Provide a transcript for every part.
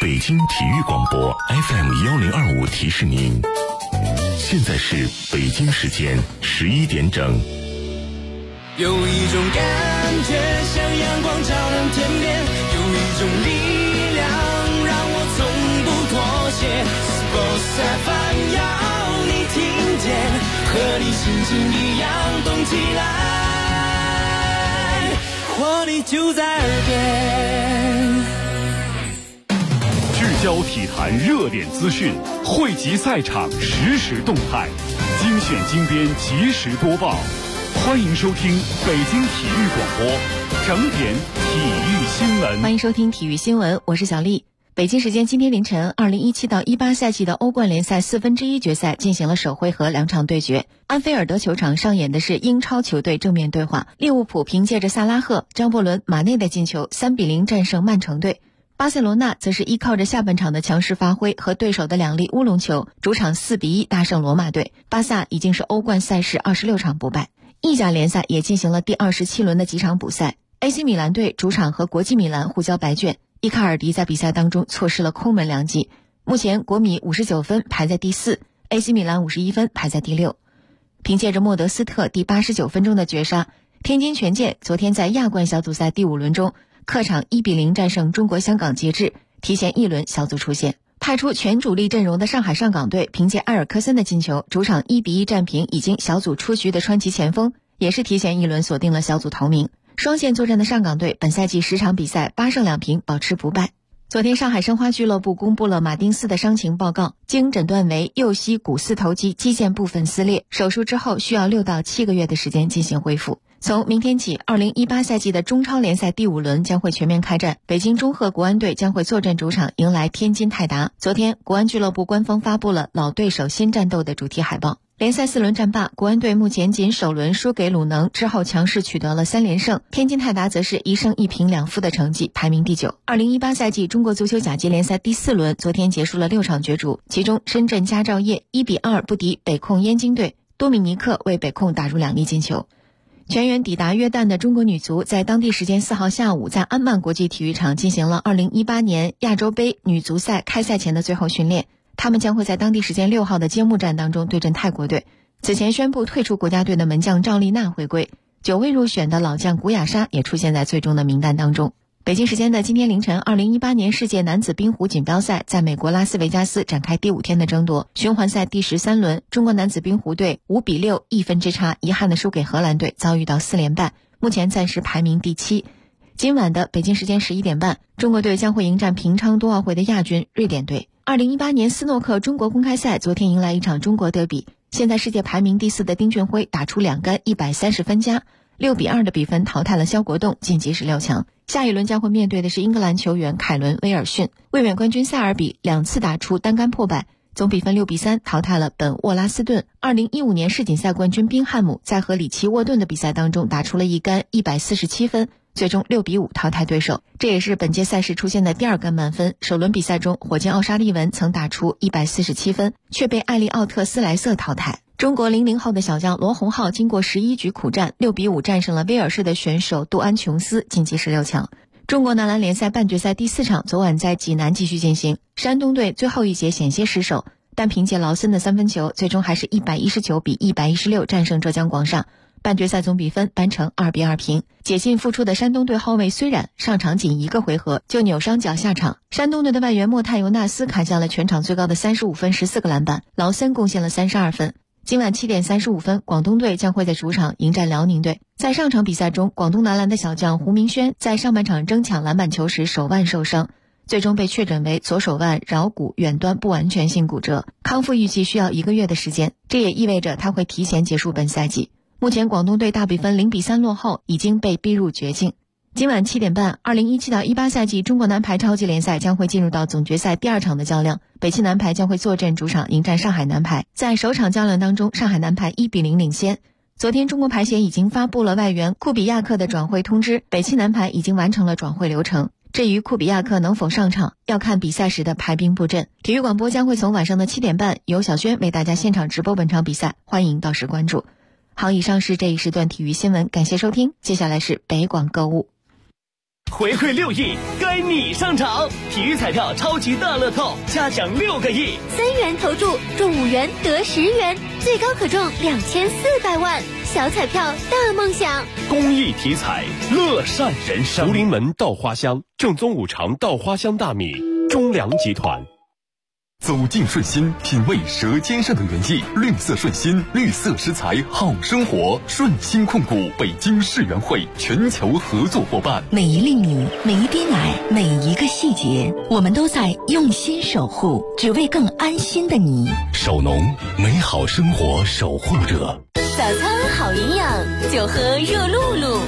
北京体育广播 FM1025提示您，现在是北京时间11点整。 有一种感觉像阳光照亮天边，有一种力量让我从不妥协。Sports FM 要你听见，和你心情一样动起来，活力就在耳边。 聚焦体坛热点资讯，汇集赛场实时动态，精选精编及时播报。欢迎收听北京体育广播整点体育新闻。 欢迎收听体育新闻，我是小丽。北京时间今天凌晨，2017到18赛季的欧冠联赛1/4决赛进行了首回合2场对决。安菲尔德球场上演的是英超球队正面对话，利物浦凭借着萨拉赫、张伯伦、马内的进球3-0战胜曼城队。巴塞罗那则是依靠着下半场的强势发挥和对手的2粒乌龙球，主场4-1大胜罗马队。巴萨已经是欧冠赛事26场不败。意甲联赛也进行了第27轮的几场补赛。AC 米兰队主场和国际米兰互交白卷，伊卡尔迪在比赛当中错失了空门良机。目前国米59分排在第4， AC 米兰51分排在第6。凭借着莫德斯特第89分钟的绝杀，天津权健昨天在亚冠小组赛第5轮中客场1-0战胜中国香港捷志，提前1轮小组出线。派出全主力阵容的上海上港队凭借埃尔克森的进球，主场1-1战平已经小组出局的川崎前锋，也是提前1轮锁定了小组头名。双线作战的上港队本赛季10场比赛8胜2平，保持不败。昨天上海申花俱乐部公布了马丁斯的伤情报告，经诊断为右膝股四头肌肌腱部分撕裂，手术之后需要6到7个月的时间进行恢复。从明天起，2018赛季的中超联赛第5轮将会全面开战，北京中赫国安队将会坐镇主场迎来天津泰达。昨天，国安俱乐部官方发布了老对手新战斗的主题海报。联赛4轮战罢，国安队目前仅首轮输给鲁能，之后强势取得了3连胜。天津泰达则是1胜1平2负的成绩，排名第9。2018赛季中国足球甲级联赛第4轮昨天结束了6场角逐，其中深圳佳兆业1-2不敌北控燕京队，多米尼克为北控打入2粒进球。全员抵达约旦的中国女足在当地时间4号下午在安曼国际体育场进行了2018年亚洲杯女足赛开赛前的最后训练。他们将会在当地时间6号的揭幕战当中对阵泰国队。此前宣布退出国家队的门将赵丽娜回归，9位入选的老将古雅莎也出现在最终的名单当中。北京时间的今天凌晨，2018年世界男子冰壶锦标赛在美国拉斯维加斯展开第5天的争夺。循环赛第13轮，中国男子冰壶队5-61分之差遗憾地输给荷兰队，遭遇到4连败，目前暂时排名第7。今晚的北京时间11点半，中国队将会迎战平昌冬奥会的亚军瑞典队。2018年斯诺克中国公开赛昨天迎来一场中国德比，现在世界排名第4的丁俊晖打出2杆130分加，6-2的比分淘汰了肖国栋，晋级16强。下一轮将会面对的是英格兰球员凯伦威尔逊。卫冕冠军塞尔比2次打出单杆破百，总比分6-3淘汰了本沃拉斯顿。2015年世锦赛冠军宾汉姆在和里奇沃顿的比赛当中打出了1杆147分，最终6-5淘汰对手，这也是本届赛事出现的第2杆满分。首轮比赛中，火箭奥沙利文曾打出147分，却被艾利奥特斯莱瑟淘汰。中国00后的小将罗洪浩经过11局苦战，6-5战胜了威尔士的选手杜安琼斯，晋级16强。中国男篮联赛半决赛第4场昨晚在济南继续进行，山东队最后一节险些失手，但凭借劳森的3分球，最终还是119比116战胜浙江广厦。半决赛总比分扳成2-2平。解禁复出的山东队后卫虽然上场仅1个回合就扭伤脚下场，山东队的外援莫泰尤纳斯砍下了全场最高的35分14个篮板，劳森贡献了32分。今晚7点35分，广东队将会在主场迎战辽宁队。在上场比赛中，广东男篮的小将胡明轩在上半场争抢篮板球时手腕受伤，最终被确诊为左手腕桡骨远端不完全性骨折，康复预计需要1个月的时间，这也意味着他会提前结束本赛季。目前广东队大比分0-3落后，已经被逼入绝境。今晚7点半，2017到18赛季中国男排超级联赛将会进入到总决赛第2场的较量，北汽男排将会坐镇主场迎战上海男排。在首场较量当中，上海男排1-0领先。昨天中国排协已经发布了外援库比亚克的转会通知，北汽男排已经完成了转会流程。至于库比亚克能否上场，要看比赛时的排兵布阵。体育广播将会从晚上的7点半由小轩为大家现场直播本场比赛，欢迎到时关注。好，以上是这一时段体育新闻，感谢收听，接下来是北广购物。 回馈6亿，该你上场！体育彩票超级大乐透，加奖6个亿 ，3元投注中5元得10元，最高可中2400万。小彩票大梦想， 公益体彩，乐善人生。 福临门稻花香，正宗五常稻花香大米，中粮集团。 走进顺心，品味舌尖上的原意。绿色顺心，绿色食材好生活。顺心控股北京世园会全球合作伙伴。 每一粒米，每一滴奶，每一个细节，我们都在用心守护，只为更安心的你。 守农，美好生活守护者。 早餐好营养，就喝热露露。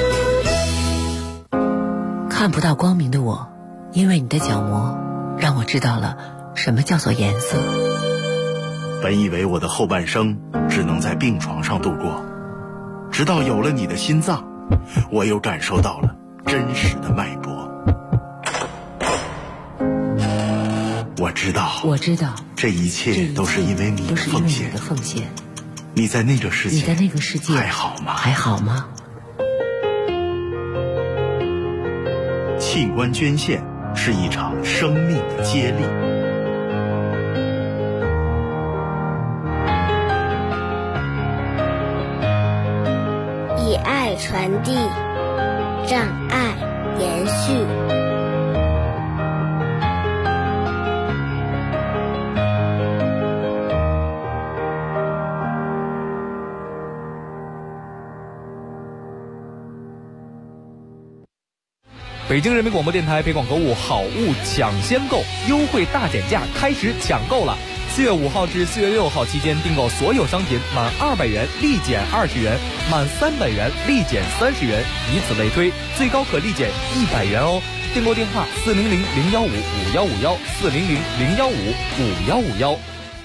看不到光明的我，因为你的角膜，让我知道了什么叫做颜色。 本以为我的后半生只能在病床上度过，直到有了你的心脏，我又感受到了真实的脉搏。我知道，这一切都是因为你的奉献。你在那个世界还好吗？器官捐献是一场生命的接力。 以爱传递，让爱延续。 北京人民广播电台北广购物好物抢先购优惠大减价开始抢购了！4月5号至4月6号期间订购所有商品满200元立减20元，满300元立减30元，以此类推，最高可立减100元哦。订购电话400-015-5151，400-015-5151。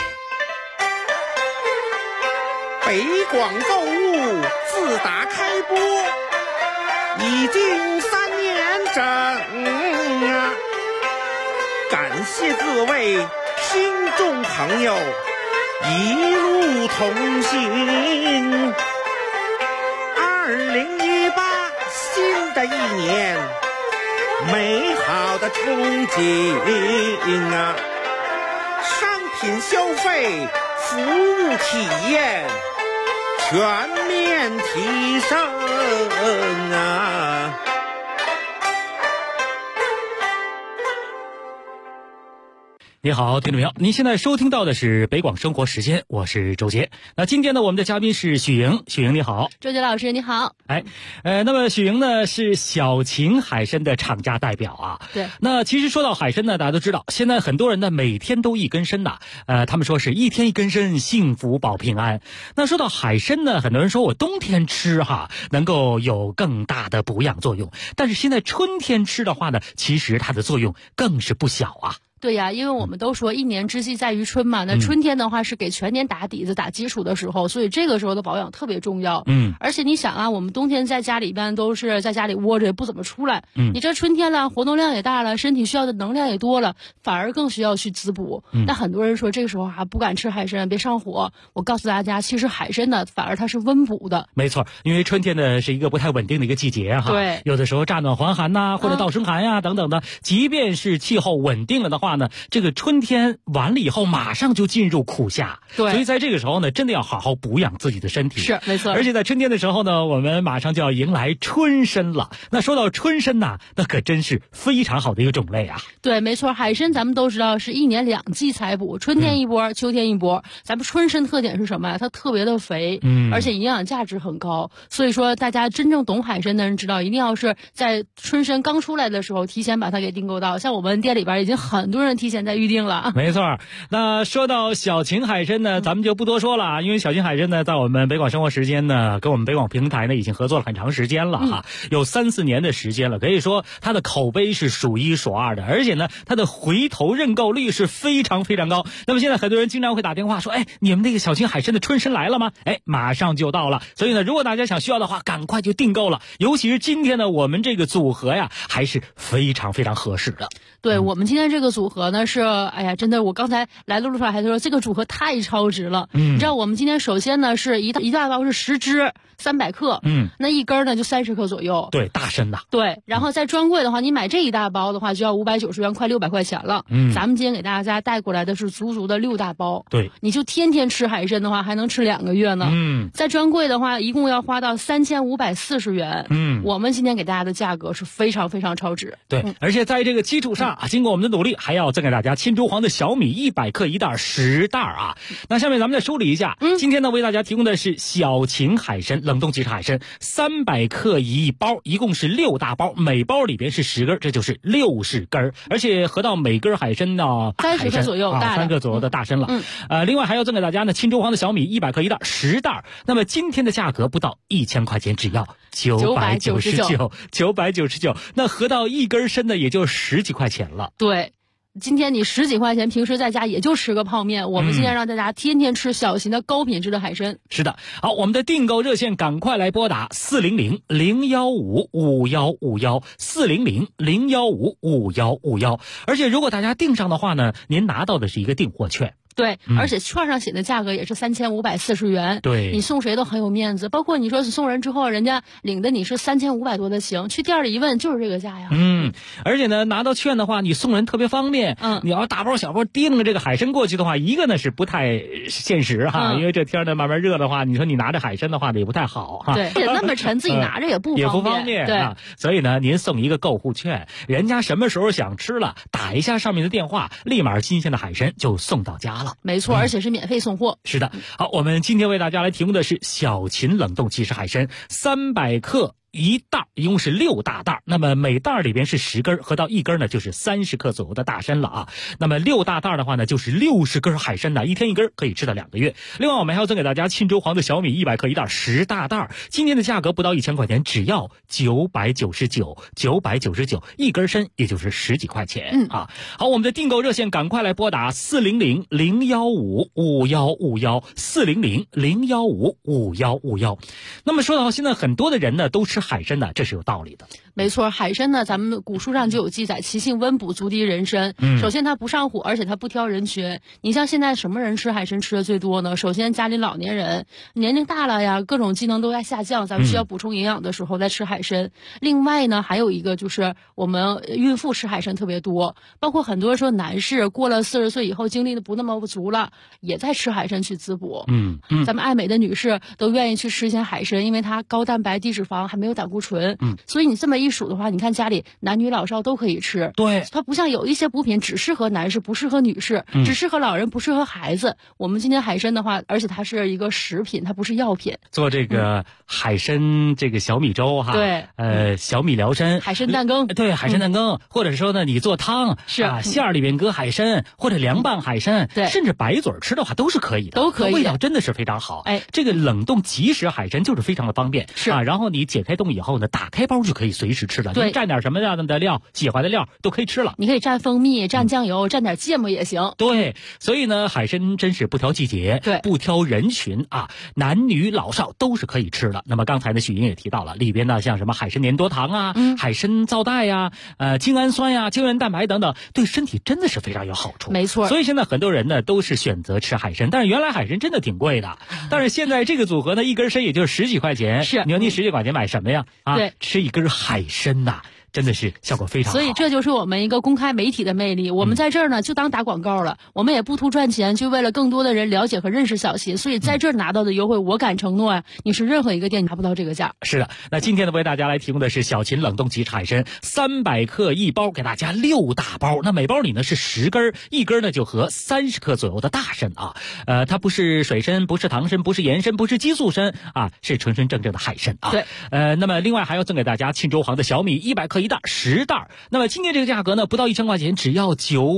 北广购物自打开播已经3年整啊！感谢各位听众朋友一路同行。2018新的一年，美好的憧憬啊！商品消费，服务体验全面提升啊！ 你好，听众朋友，您现在收听到的是北广生活时间，我是周杰。那今天呢，我们的嘉宾是许莹，许莹你好。 周杰老师你好。 那么许莹呢是小秦海参的厂家代表啊。 对。 那其实说到海参呢，大家都知道，现在很多人呢每天都一根参呐，他们说是一天一根参，幸福保平安。那说到海参呢，很多人说我冬天吃能够有更大的补养作用，但是现在春天吃的话呢，其实它的作用更是不小啊。 对呀，因为我们都说一年之计在于春嘛，那春天的话是给全年打底子、打基础的时候，所以这个时候的保养特别重要。而且你想啊，我们冬天在家里边都是在家里窝着，也不怎么出来。你这春天了，活动量也大了，身体需要的能量也多了，反而更需要去滋补。那很多人说这个时候不敢吃海参，别上火。我告诉大家，其实海参呢，反而它是温补的。 没错，因为春天呢是一个不太稳定的一个季节哈。 对， 有的时候乍暖还寒呐，或者倒生寒呀等等的，即便是气候稳定了的话呢，这个春天完了以后，马上就进入苦夏。 对， 所以在这个时候呢，真的要好好补养自己的身体。 是，没错。 而且在春天的时候呢，我们马上就要迎来春参了。那说到春参呐，那可真是非常好的一个种类啊。 对，没错，海参咱们都知道是1年2季采补，春天一波，秋天一波。咱们春参特点是什么呀？它特别的肥，而且营养价值很高。所以说，大家真正懂海参的人知道，一定要是在春参刚出来的时候，提前把它给订购到。像我们店里边已经很多人提前在预定了。 没错。那说到小秦海参呢，咱们就不多说了，因为小秦海参呢，在我们北广生活时间呢，跟我们北广平台呢，已经合作了很长时间了有3-4年的时间了，可以说它的口碑是数1数2的，而且呢，它的回头认购率是非常非常高。那么现在很多人经常会打电话说，你们那个小秦海参的春参来了吗？马上就到了。所以呢，如果大家想需要的话，赶快就订购了。尤其是今天呢，我们这个组合呀，还是非常非常合适的。 对，我们今天这个组合呢是，哎呀，真的，我刚才来的路上还说这个组合太超值了。你知道我们今天首先呢是一大包是10支，300克，那一根呢就30克左右。 对，大参的。 对，然后在专柜的话，你买这一大包的话就要590元，快600块钱了。咱们今天给大家带过来的是足足的6大包。 对， 你就天天吃海参的话，还能吃2个月呢。在专柜的话，一共要花到3540元。我们今天给大家的价格是非常非常超值。 对，而且在这个基础上啊，经过我们的努力，还要赠给大家青州黄的小米100克一袋10袋啊。那下面咱们再梳理一下，今天呢为大家提供的是小秦海参冷冻即食海参300克一包，一共是6大包，每包里边是10根，这就是60根，而且合到每根海参呢 30克左右大 ，3克左右的大参了。另外还要赠给大家呢青州黄的小米100克一袋10袋，那么今天的价格不到1000块钱，只要999，那合到一根参呢也就10几块钱了。 对。今天你10几块钱，平时在家也就吃个泡面。我们今天让大家天天吃小型的高品质的海参。 是的，好，我们的订购热线赶快来拨打400-015-5151，400-015-5151。而且如果大家订上的话呢，您拿到的是一个订货券。 对，而且券上写的价格也是3540元。 对， 你送谁都很有面子，包括你说是送人之后，人家领的你是3500多的行，去店里一问就是这个价呀。 而且呢，拿到券的话，你送人特别方便。你要大包小包提了这个海参过去的话，一个呢是不太现实哈，因为这天呢慢慢热的话，你说你拿着海参的话呢也不太好哈。 对，也那么沉，自己拿着也不方便。 对啊，所以呢，您送一个购物券，人家什么时候想吃了，打一下上面的电话，立马新鲜的海参就送到家了。 没错，而且是免费送货。 是的，好，我们今天为大家来提供的是小秦冷冻即食海参300克一袋，一共是6大袋，那么每袋里边是10根，合到一根呢就是30克左右的大参了啊。那么6大袋的话呢，就是60根海参呢，一天一根，可以吃到2个月。另外我们还要赠给大家青州黄的小米100克一袋10大袋，今天的价格不到1000块钱，只要999，一根参也就是10几块钱啊。好，我们的订购热线赶快来拨打400-015-5151，400-015-5151。那么说到现在很多的人呢都吃海参呢，这是有道理的。 没错，海参呢，咱们古书上就有记载，其性温补，足敌人参。首先它不上火，而且它不挑人群。你像现在什么人吃海参吃的最多呢？首先家里老年人，年龄大了呀，各种机能都在下降，咱们需要补充营养的时候再吃海参。另外呢，还有一个就是我们孕妇吃海参特别多，包括很多说男士过了40岁以后精力的不那么足了，也在吃海参去滋补。咱们爱美的女士都愿意去吃一些海参，因为它高蛋白、低脂肪，还没有胆固醇。所以你这么一数的话，你看家里男女老少都可以吃。 对， 它不像有一些补品只适合男士，不适合女士，只适合老人，不适合孩子。我们今天海参的话，而且它是一个食品，它不是药品。 做这个海参这个小米粥哈， 对， 小米辽参， 海参蛋羹， 对，海参蛋羹，或者说呢，你做汤是馅儿里边搁海参，或者凉拌海参， 对， 甚至白嘴吃的话都是可以的， 都可以， 味道真的是非常好。这个冷冻即食海参就是非常的方便， 是然后你解开冻以后呢，打开包就可以随时吃了， 对， 你蘸点什么样的料，喜欢的料都可以吃了。 你可以蘸蜂蜜，蘸酱油，蘸点芥末也行。 对，所以呢，海参真是不挑季节， 对， 不挑人群啊，男女老少都是可以吃的。那么刚才呢，许莹也提到了，里边呢像什么海参粘多糖啊，海参皂带呀，精氨酸呀，胶原蛋白等等，对身体真的是非常有好处。 没错， 所以现在很多人呢都是选择吃海参，但是原来海参真的挺贵的，但是现在这个组合呢，一根参也就10几块钱。 是， 你说你10几块钱买什么呀？ 对， 吃一根海参呐。真的是效果非常好， 所以这就是我们一个公开媒体的魅力。我们在这儿呢就当打广告了，我们也不图赚钱，就为了更多的人了解和认识小秦。所以在这儿拿到的优惠，我敢承诺啊，你是任何一个店拿不到这个价。 是的，那今天呢为大家来提供的是小秦冷冻即食海参300克一包，给大家6大包，那每包里呢是10根，一根呢就合30克左右的大参啊。它不是水参，不是糖参，不是盐参，不是激素参啊，是纯纯正正的海参啊。 对， 那么另外还要赠给大家沁州黄的小米100克一袋10袋。那么今天这个价格呢，不到1000块钱，只要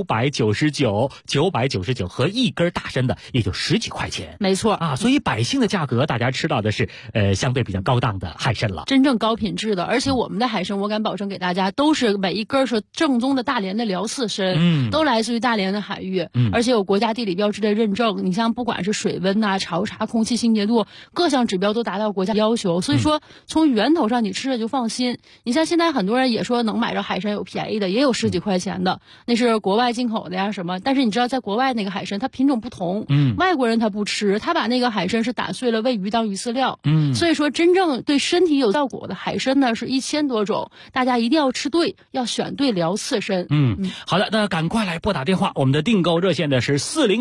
999，999和一根大参的也就10几块钱。 没错啊，所以百姓的价格，大家吃到的是相对比较高档的海参了， 真正高品质的。而且我们的海参，我敢保证给大家都是每一根是正宗的大连的辽四参，都来自于大连的海域，而且有国家地理标志的认证。你像不管是水温呐、潮茶、空气清洁度，各项指标都达到国家要求。所以说从源头上你吃着就放心。你像现在很多人也说能买着海参有便宜的，也有10几块钱的，那是国外进口的呀什么。但是你知道，在国外那个海参它品种不同，外国人他不吃，他把那个海参是打碎了喂鱼当鱼饲料，所以说真正对身体有效果的海参呢是1000多种，大家一定要吃对，要选对辽刺参。 好的，那赶快来拨打电话，我们的订购热线的是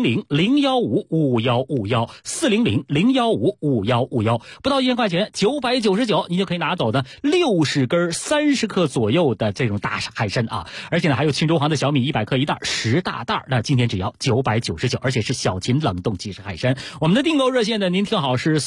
400-015-5151，400-015-5151，不到1000块钱，999，你就可以拿走的60根30克左右的这种大海参啊，而且呢还有庆州行的小米100克一袋10大袋，那今天只要999，而且是小秦冷冻即食海参。我们的订购热线呢，您听好是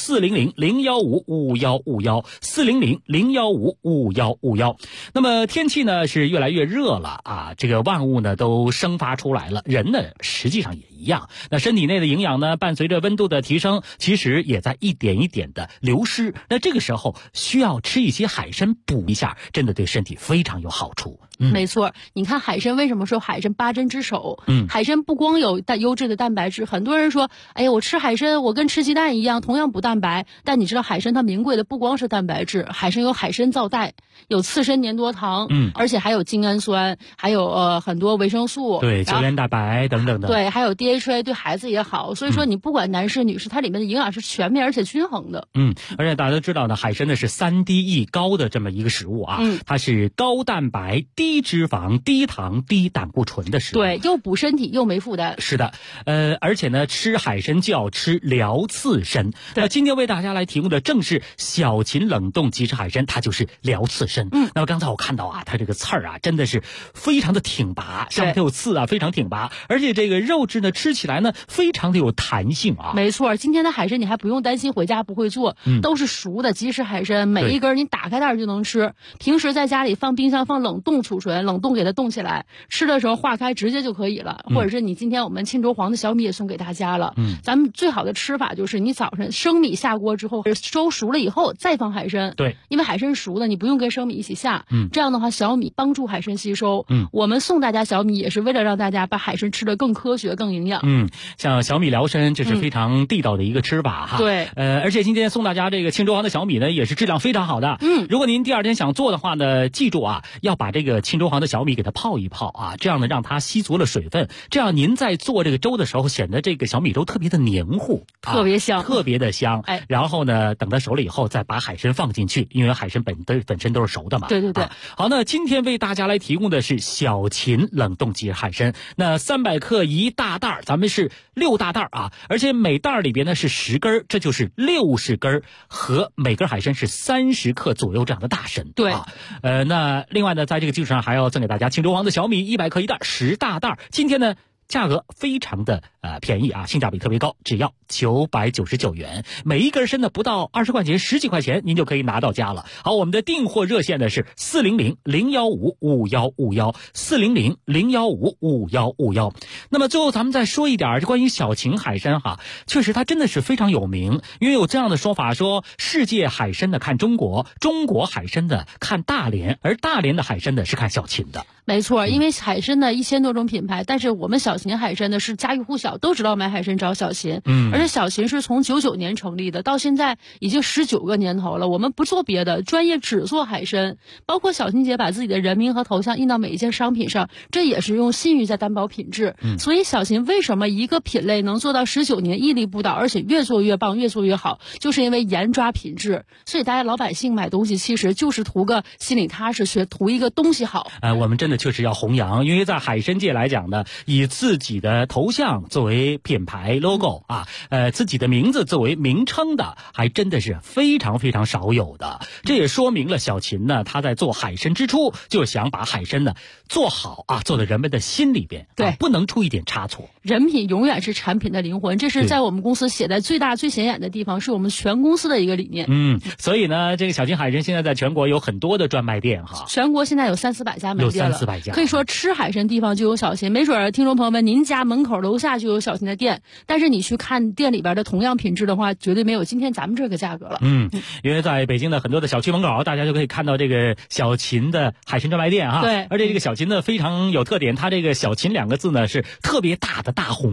400-015-5151，400-015-5151。那么天气呢是越来越热了啊，这个万物呢都生发出来了，人呢实际上也一样。那身体内的营养呢，伴随着温度的提升，其实也在一点一点的流失。那这个时候需要吃一些海参补一下，真的对身体非常有好处。 没错，你看海参为什么说海参8珍之首？海参不光有优质的蛋白质，很多人说，哎呀，我吃海参，我跟吃鸡蛋一样，同样补蛋白。但你知道海参它名贵的不光是蛋白质，海参有海参皂苷，有刺参粘多糖，而且还有精氨酸，还有很多维生素， 对，胶原蛋白等等的， 对，还有 DHA， 对孩子也好。所以说你不管男士女士，它里面的营养是全面而且均衡的。 而且大家都知道呢，海参呢是3D高的这么一个食物啊，它是高蛋白、低脂肪、低糖、低胆固醇的食物， 对，又补身体又没负担。 是的，而且呢，吃海参就要吃辽刺参。今天为大家来提供的正是小秦冷冻即食海参，它就是辽刺参。那么刚才我看到啊，它这个刺儿啊，真的是非常的挺拔，上面它有刺啊，非常挺拔，而且这个肉质呢，吃起来呢，非常的有弹性啊。 没错，今天的海参你还不用担心回家不会做，都是熟的即食海参，每一根你打开袋就能吃。平时在家里放冰箱放冷冻储存，冷冻给它冻起来，吃的时候化开直接就可以了。或者是你今天我们庆州黄的小米也送给大家了。咱们最好的吃法就是你早上生米下锅之后收熟了以后再放海参， 对， 因为海参熟的你不用跟生米一起下，这样的话小米帮助海参吸收。我们送大家小米也是为了让大家把海参吃得更科学更营养。 像小米辽参这是非常地道的一个吃法哈。 对， 而且今天送大家这个庆州黄的小米呢，也是质量非常好的。如果您第2天想做的话呢，记住啊，要把这个庆州黄的小米给它泡一泡啊，这样呢让它吸足了水分，这样您在做这个粥的时候，显得这个小米粥特别的黏糊， 特别香， 特别的香。然后呢，等它熟了以后，再把海参放进去，因为海参本身都是熟的嘛。 对对对。 好，那今天为大家来提供的是小秦冷冻即食海参，那300克一大袋，咱们是6大袋啊，而且每袋里边呢是10根，这就是60根，和每根海参是30克左右这样的大参。 对， 那另外呢，在这个基础上还要赠给大家庆州黄的小米100克一袋10大袋。今天呢，价格非常的便宜啊，性价比特别高，只要999元，每一根参呢不到20块钱，10几块钱您就可以拿到家了。好，我们的订货热线呢是400-015-5151，400-015-5151。那么最后咱们再说一点关于小秦海参哈，确实它真的是非常有名，因为有这样的说法说，世界海参的看中国，中国海参的看大连，而大连的海参的是看小秦的。 没错，因为海参呢1000多种品牌，但是我们小秦海参呢是家喻户晓，都知道买海参找小秦。而且小秦是从99年成立的，到现在已经19个年头了。我们不做别的，专业只做海参，包括小秦姐把自己的人名和头像印到每一件商品上，这也是用信誉在担保品质。所以小秦为什么一个品类能做到19年屹立不倒，而且越做越棒，越做越好，就是因为严抓品质。所以大家老百姓买东西其实就是图个心里踏实，图一个东西好。 我们真的确实要弘扬，因为在海参界来讲呢，以自己的头像作为品牌 logo 啊，自己的名字作为名称的，还真的是非常非常少有的。这也说明了小秦呢，他在做海参之初就想把海参呢做好啊，做到人们的心里边， 对， 不能出一点差错。 人品永远是产品的灵魂，这是在我们公司写在最大最显眼的地方，是我们全公司的一个理念。 所以呢，这个小秦海参现在在全国有很多的专卖店哈， 全国现在有300-400家门店了， 有300-400家， 可以说吃海参地方就有小秦。没准听众朋友们，您家门口楼下就有小秦的店，但是你去看店里边的同样品质的话，绝对没有今天咱们这个价格了。 因为在北京的很多的小区门口，大家就可以看到这个小秦的海参专卖店哈。 对， 而且这个小秦呢非常有特点，它这个小秦2个字呢是特别大的大红字儿。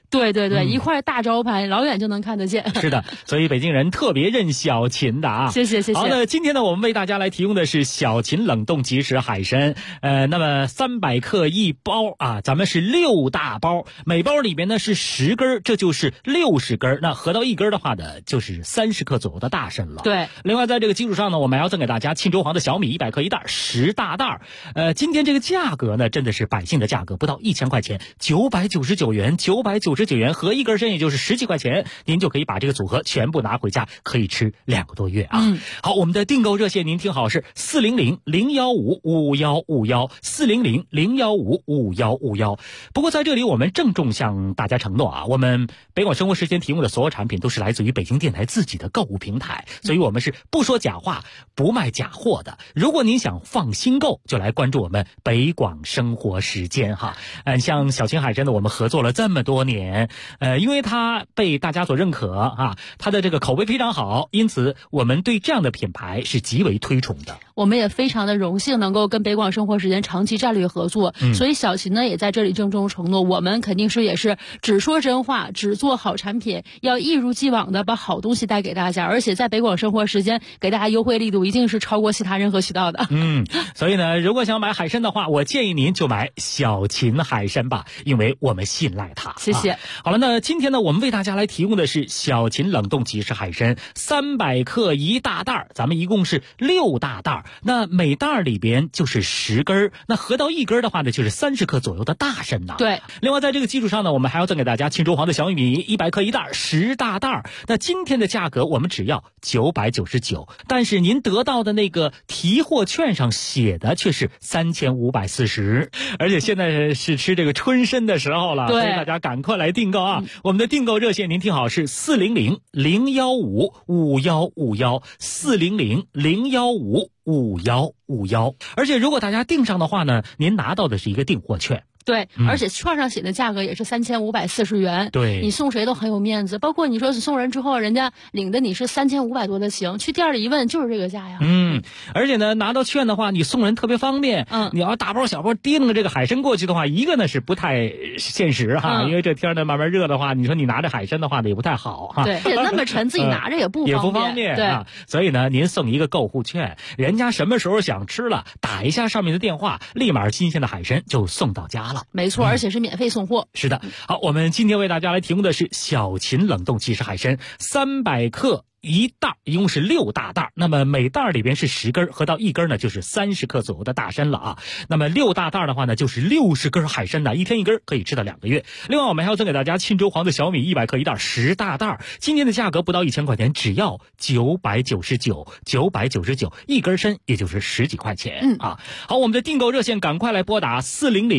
对对对，一块大招牌，老远就能看得见。 是的，所以北京人特别认小秦的啊。 谢谢谢谢。 好的，今天呢，我们为大家来提供的是小秦冷冻即食海参，那么300克一包啊，咱们是6大包，每包里边呢是10根，这就是60根，那合到1根的话呢，就是30克左右的大参了。 对。 另外在这个基础上呢，我们还要赠给大家沁州黄的小米100克一袋，10大袋。今天这个价格呢，真的是百姓的价格，不到1000块钱，999元，999元合1根参也就是10几块钱，您就可以把这个组合全部拿回家，可以吃2个多月啊。好，我们的订购热线您听好是400-015-5151，400-015-5151。不过在这里我们郑重向大家承诺啊，我们北广生活时间提供的所有产品都是来自于北京电台自己的购物平台，所以我们是不说假话，不卖假货的。如果您想放心购，就来关注我们北广生活时间哈。像小秦海参的我们合作了这么多年，因为它被大家所认可啊，它的这个口碑非常好，因此我们对这样的品牌是极为推崇的。 我们也非常的荣幸能够跟北广生活时间长期战略合作，所以小秦呢也在这里郑重承诺，我们肯定是也是只说真话，只做好产品，要一如既往的把好东西带给大家，而且在北广生活时间给大家优惠力度一定是超过其他任何渠道的。 所以呢，如果想买海参的话，我建议您就买小秦海参吧，因为我们信赖它。 谢谢。 好了，那今天呢，我们为大家来提供的是小秦冷冻即食海参，300克一大袋，咱们一共是6大袋，那每袋里边就是10根，那合到1根的话呢，就是30克左右的大参呐。 对。 另外在这个基础上呢，我们还要赠给大家沁州黄的小米100克一袋，10大袋。那今天的价格我们只要999，但是您得到的那个提货券上写的却是3540，而且现在是吃这个春参的时候了，所以大家赶快来订购啊！我们的订购热线您听好是400-015-5151，400-015-5151。而且如果大家订上的话呢，您拿到的是一个订货券。 对，而且券上写的价格也是3540元。 对， 你送谁都很有面子，包括你说送人之后，人家领的你是3500多的行，去店里一问就是这个价呀。 而且呢，拿到券的话，你送人特别方便。你要大包小包提着这个海参过去的话，一个呢是不太现实哈，因为这天呢慢慢热的话，你说你拿着海参的话呢也不太好哈。 对，那么沉，自己拿着也不方便。 对啊，所以呢，您送一个购户券，人家什么时候想吃了，打一下上面的电话，立马新鲜的海参就送到家了。 没错，而且是免费送货。 是的。好，我们今天为大家来提供的是小秦冷冻即食海参，300克一袋，一共是6大袋，那么每袋里边是10根，合到1根呢就是30克左右的大参了啊。那么6大袋的话呢，就是60根海参呢，一天1根，可以吃到2个月。另外我们还要赠给大家沁州黄的小米100克一袋，10大袋，今天的价格不到1000块钱，只要999，999一根参也就是10几块钱啊。好，我们的订购热线赶快来拨打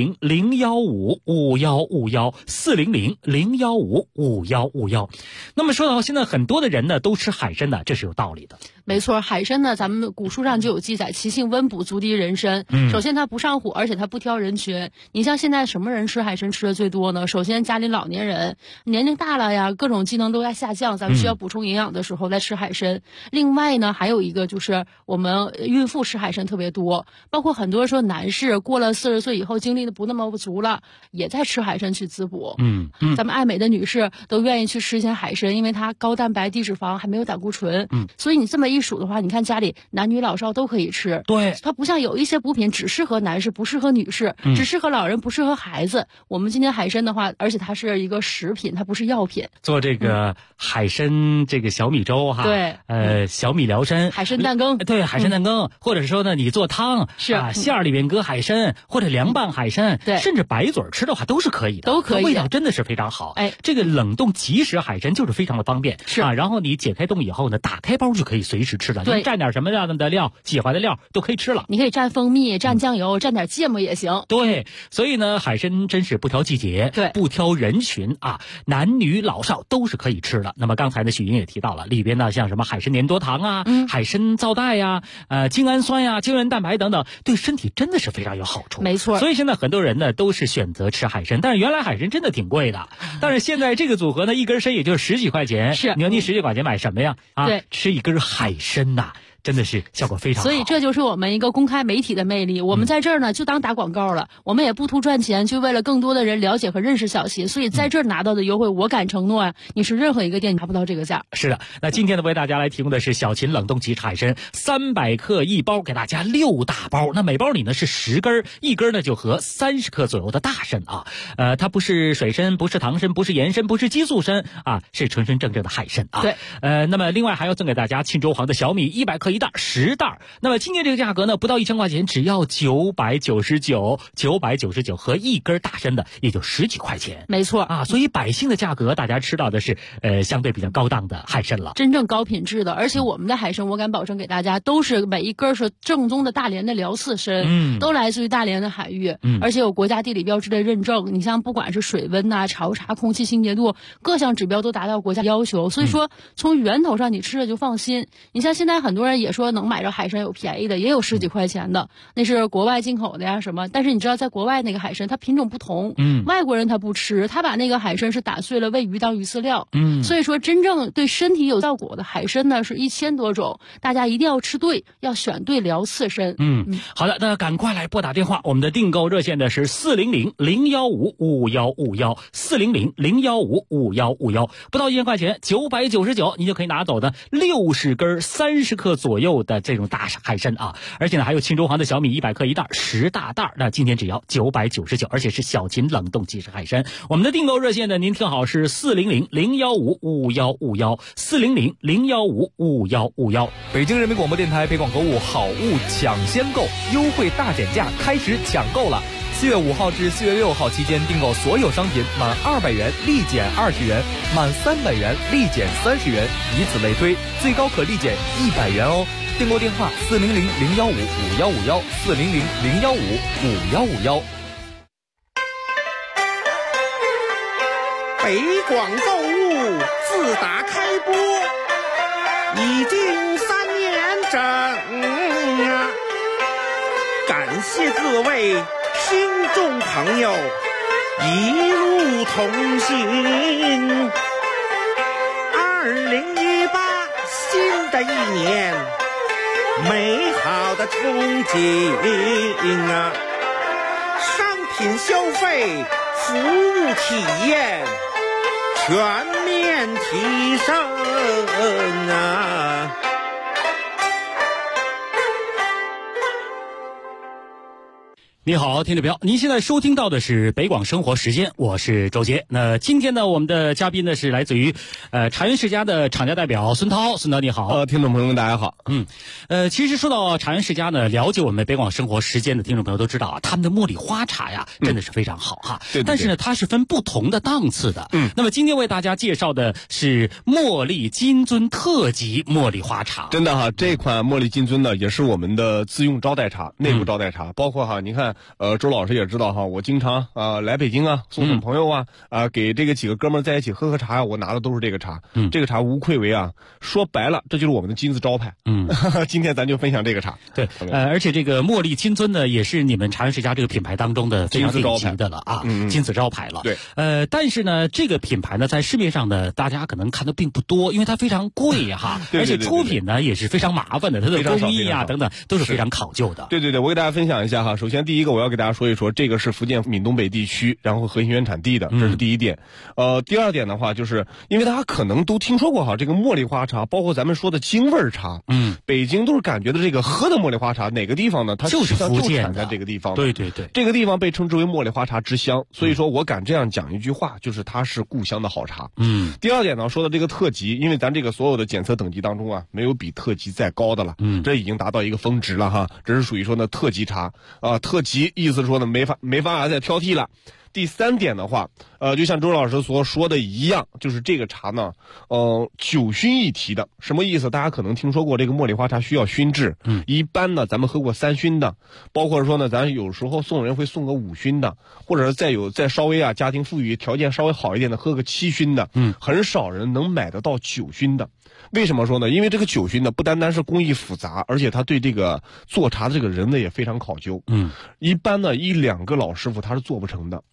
400-015-5151，400-015-5151。那么说到现在很多的人呢都吃海参呢，这是有道理的。 没错，海参呢，咱们古书上就有记载，其性温补，足敌人参。首先它不上火，而且它不挑人群。你像现在什么人吃海参吃的最多呢？首先家里老年人，年龄大了呀，各种机能都在下降，咱们需要补充营养的时候再吃海参。另外呢，还有一个就是我们孕妇吃海参特别多，包括很多说男士过了40岁以后精力不那么足了，也在吃海参去滋补。咱们爱美的女士都愿意去吃一些海参，因为它高蛋白低脂肪，还没有胆固醇。所以你这么一数的话，你看家里男女老少都可以吃。 对， 它不像有一些补品只适合男士不适合女士，只适合老人不适合孩子。我们今天海参的话，而且它是一个食品，它不是药品。 做这个海参这个小米粥哈， 对， 小米辽参， 海参蛋羹， 对，海参蛋羹，或者说呢你做汤是啊，馅儿里边搁海参，或者凉拌海参， 对， 甚至白嘴吃的话都是可以的， 都可以， 味道真的是非常好。这个冷冻即食海参就是非常的方便， 是啊，然后你解开冻以后呢，打开包就可以随时吃了， 对， 你蘸点什么样的料，喜欢的料都可以吃了。 你可以蘸蜂蜜，蘸酱油，蘸点芥末也行。 对，所以呢，海参真是不挑季节， 对， 不挑人群啊，男女老少都是可以吃的。那么刚才呢，许莹也提到了，里边呢像什么海参粘多糖啊，海参皂带呀，精氨酸呀，胶原蛋白等等，对身体真的是非常有好处。 没错。 所以现在很多人呢都是选择吃海参，但是原来海参真的挺贵的，但是现在这个组合呢，一根参也就10几块钱。 是， 你说你10几块钱买什么呀？啊， 对， 吃一根海参呐， 真的是效果非常好。 所以这就是我们一个公开媒体的魅力。我们在这儿呢就当打广告了，我们也不图赚钱，就为了更多的人了解和认识小秦。所以在这儿拿到的优惠，我敢承诺你是任何一个店拿不到这个价。 是的，那今天呢为大家来提供的是小秦冷冻即食海参300克一包，给大家6大包。那每包里呢是10根，一根呢就合30克左右的大参啊。它不是水参，不是糖参，不是盐参，不是激素参啊，是纯纯正正的海参啊。 对。 那么另外还要赠给大家沁州黄的小米100克一袋10袋。那么今天这个价格呢不到1000块钱，只要999和一根大参的也就10几块钱。 没错啊，所以百姓的价格大家吃到的是相对比较高档的海参了， 真正高品质的。而且我们的海参我敢保证给大家都是每一根是正宗的大连的辽刺参，都来自于大连的海域，而且有国家地理标志的认证。你像不管是水温啊、潮茶、空气清洁度，各项指标都达到国家要求。所以说从源头上你吃着就放心。你像现在很多人也说能买着海参，有便宜的也有10几块钱的，那是国外进口的呀什么。但是你知道在国外那个海参它品种不同，外国人他不吃，他把那个海参是打碎了喂鱼当鱼饲料。所以说真正对身体有效果的海参呢是1000多种，大家一定要吃对，要选对辽刺参。 好的，那赶快来拨打电话，我们的订购热线呢是400-015-5151，400-015-5151，不到1000块钱，999你就可以拿走的60根30克左右的这种大海参啊。而且呢还有沁州黄的小米100克一袋10大袋，那今天只要999，而且是小秦冷冻即食海参。我们的订购热线呢您听好是400-015-5151，400-015-5151。 北京人民广播电台北广购物好物抢先购优惠大减价开始抢购了。4月5号至4月6号期间订购所有商品满200元立减20元，满300元立减30元，以此类推，最高可立减100元哦。订购电话400-015-5151，400-015-5151。 北广购物自打开播已经3年整啊，感谢各位听众朋友一路同行。2018新的一年，美好的憧憬啊，商品消费、服务体验全面提升啊！ 你好，听众朋友，您现在收听到的是北广生活时间，我是周杰。那今天呢，我们的嘉宾呢是来自于茶园世家的厂家代表孙涛。孙涛你好。 听众朋友们大家好。 其实说到茶园世家呢，了解我们北广生活时间的听众朋友都知道啊，他们的茉莉花茶呀真的是非常好哈。 对。 但是呢，它是分不同的档次的。那么今天为大家介绍的是茉莉金樽特级茉莉花茶。 真的哈，这款茉莉金樽呢也是我们的自用招待茶，内部招待茶，包括哈，你看周老师也知道哈，我经常来北京啊，送朋友啊，给这个几个哥们在一起喝茶呀，我拿的都是这个茶。这个茶无愧为啊，说白了这就是我们的金字招牌。今天咱就分享这个茶。 对，而且这个茉莉金樽呢，也是你们茶园世家这个品牌当中的非常顶级的了啊，金字招牌了。 对， 但是呢，这个品牌呢，在市面上呢，大家可能看的并不多，因为它非常贵哈，而且出品呢也是非常麻烦的，它的工艺啊等等都是非常考究的。 对，我给大家分享一下哈。首先第一个，我要给大家说一说，这个是福建闽东北地区，然后核心原产地的，这是第一点。第二点的话，就是因为大家可能都听说过哈，这个茉莉花茶，包括咱们说的京味茶，北京都是感觉的这个喝的茉莉花茶，哪个地方呢？它就是福建产在这个地方。 对， 这个地方被称之为茉莉花茶之乡，所以说我敢这样讲一句话，就是它是故乡的好茶。第二点呢，说的这个特级，因为咱这个所有的检测等级当中啊，没有比特级再高的了。这已经达到一个峰值了哈，这是属于说呢特级茶啊，特级意思说呢没法再挑剔了。第三点的话，就像周老师所说的一样，就是这个茶呢，酒熏一提的，什么意思？大家可能听说过这个茉莉花茶需要熏制，一般呢咱们喝过3熏的，包括说呢咱有时候送人会送个5熏的，或者再稍微家庭富裕条件稍微好一点的喝个7熏的，很少人能买得到9熏的。为什么说呢？因为这个9熏呢不单单是工艺复杂，而且他对这个做茶的这个人呢也非常考究。一般呢1-2个老师傅他是做不成的。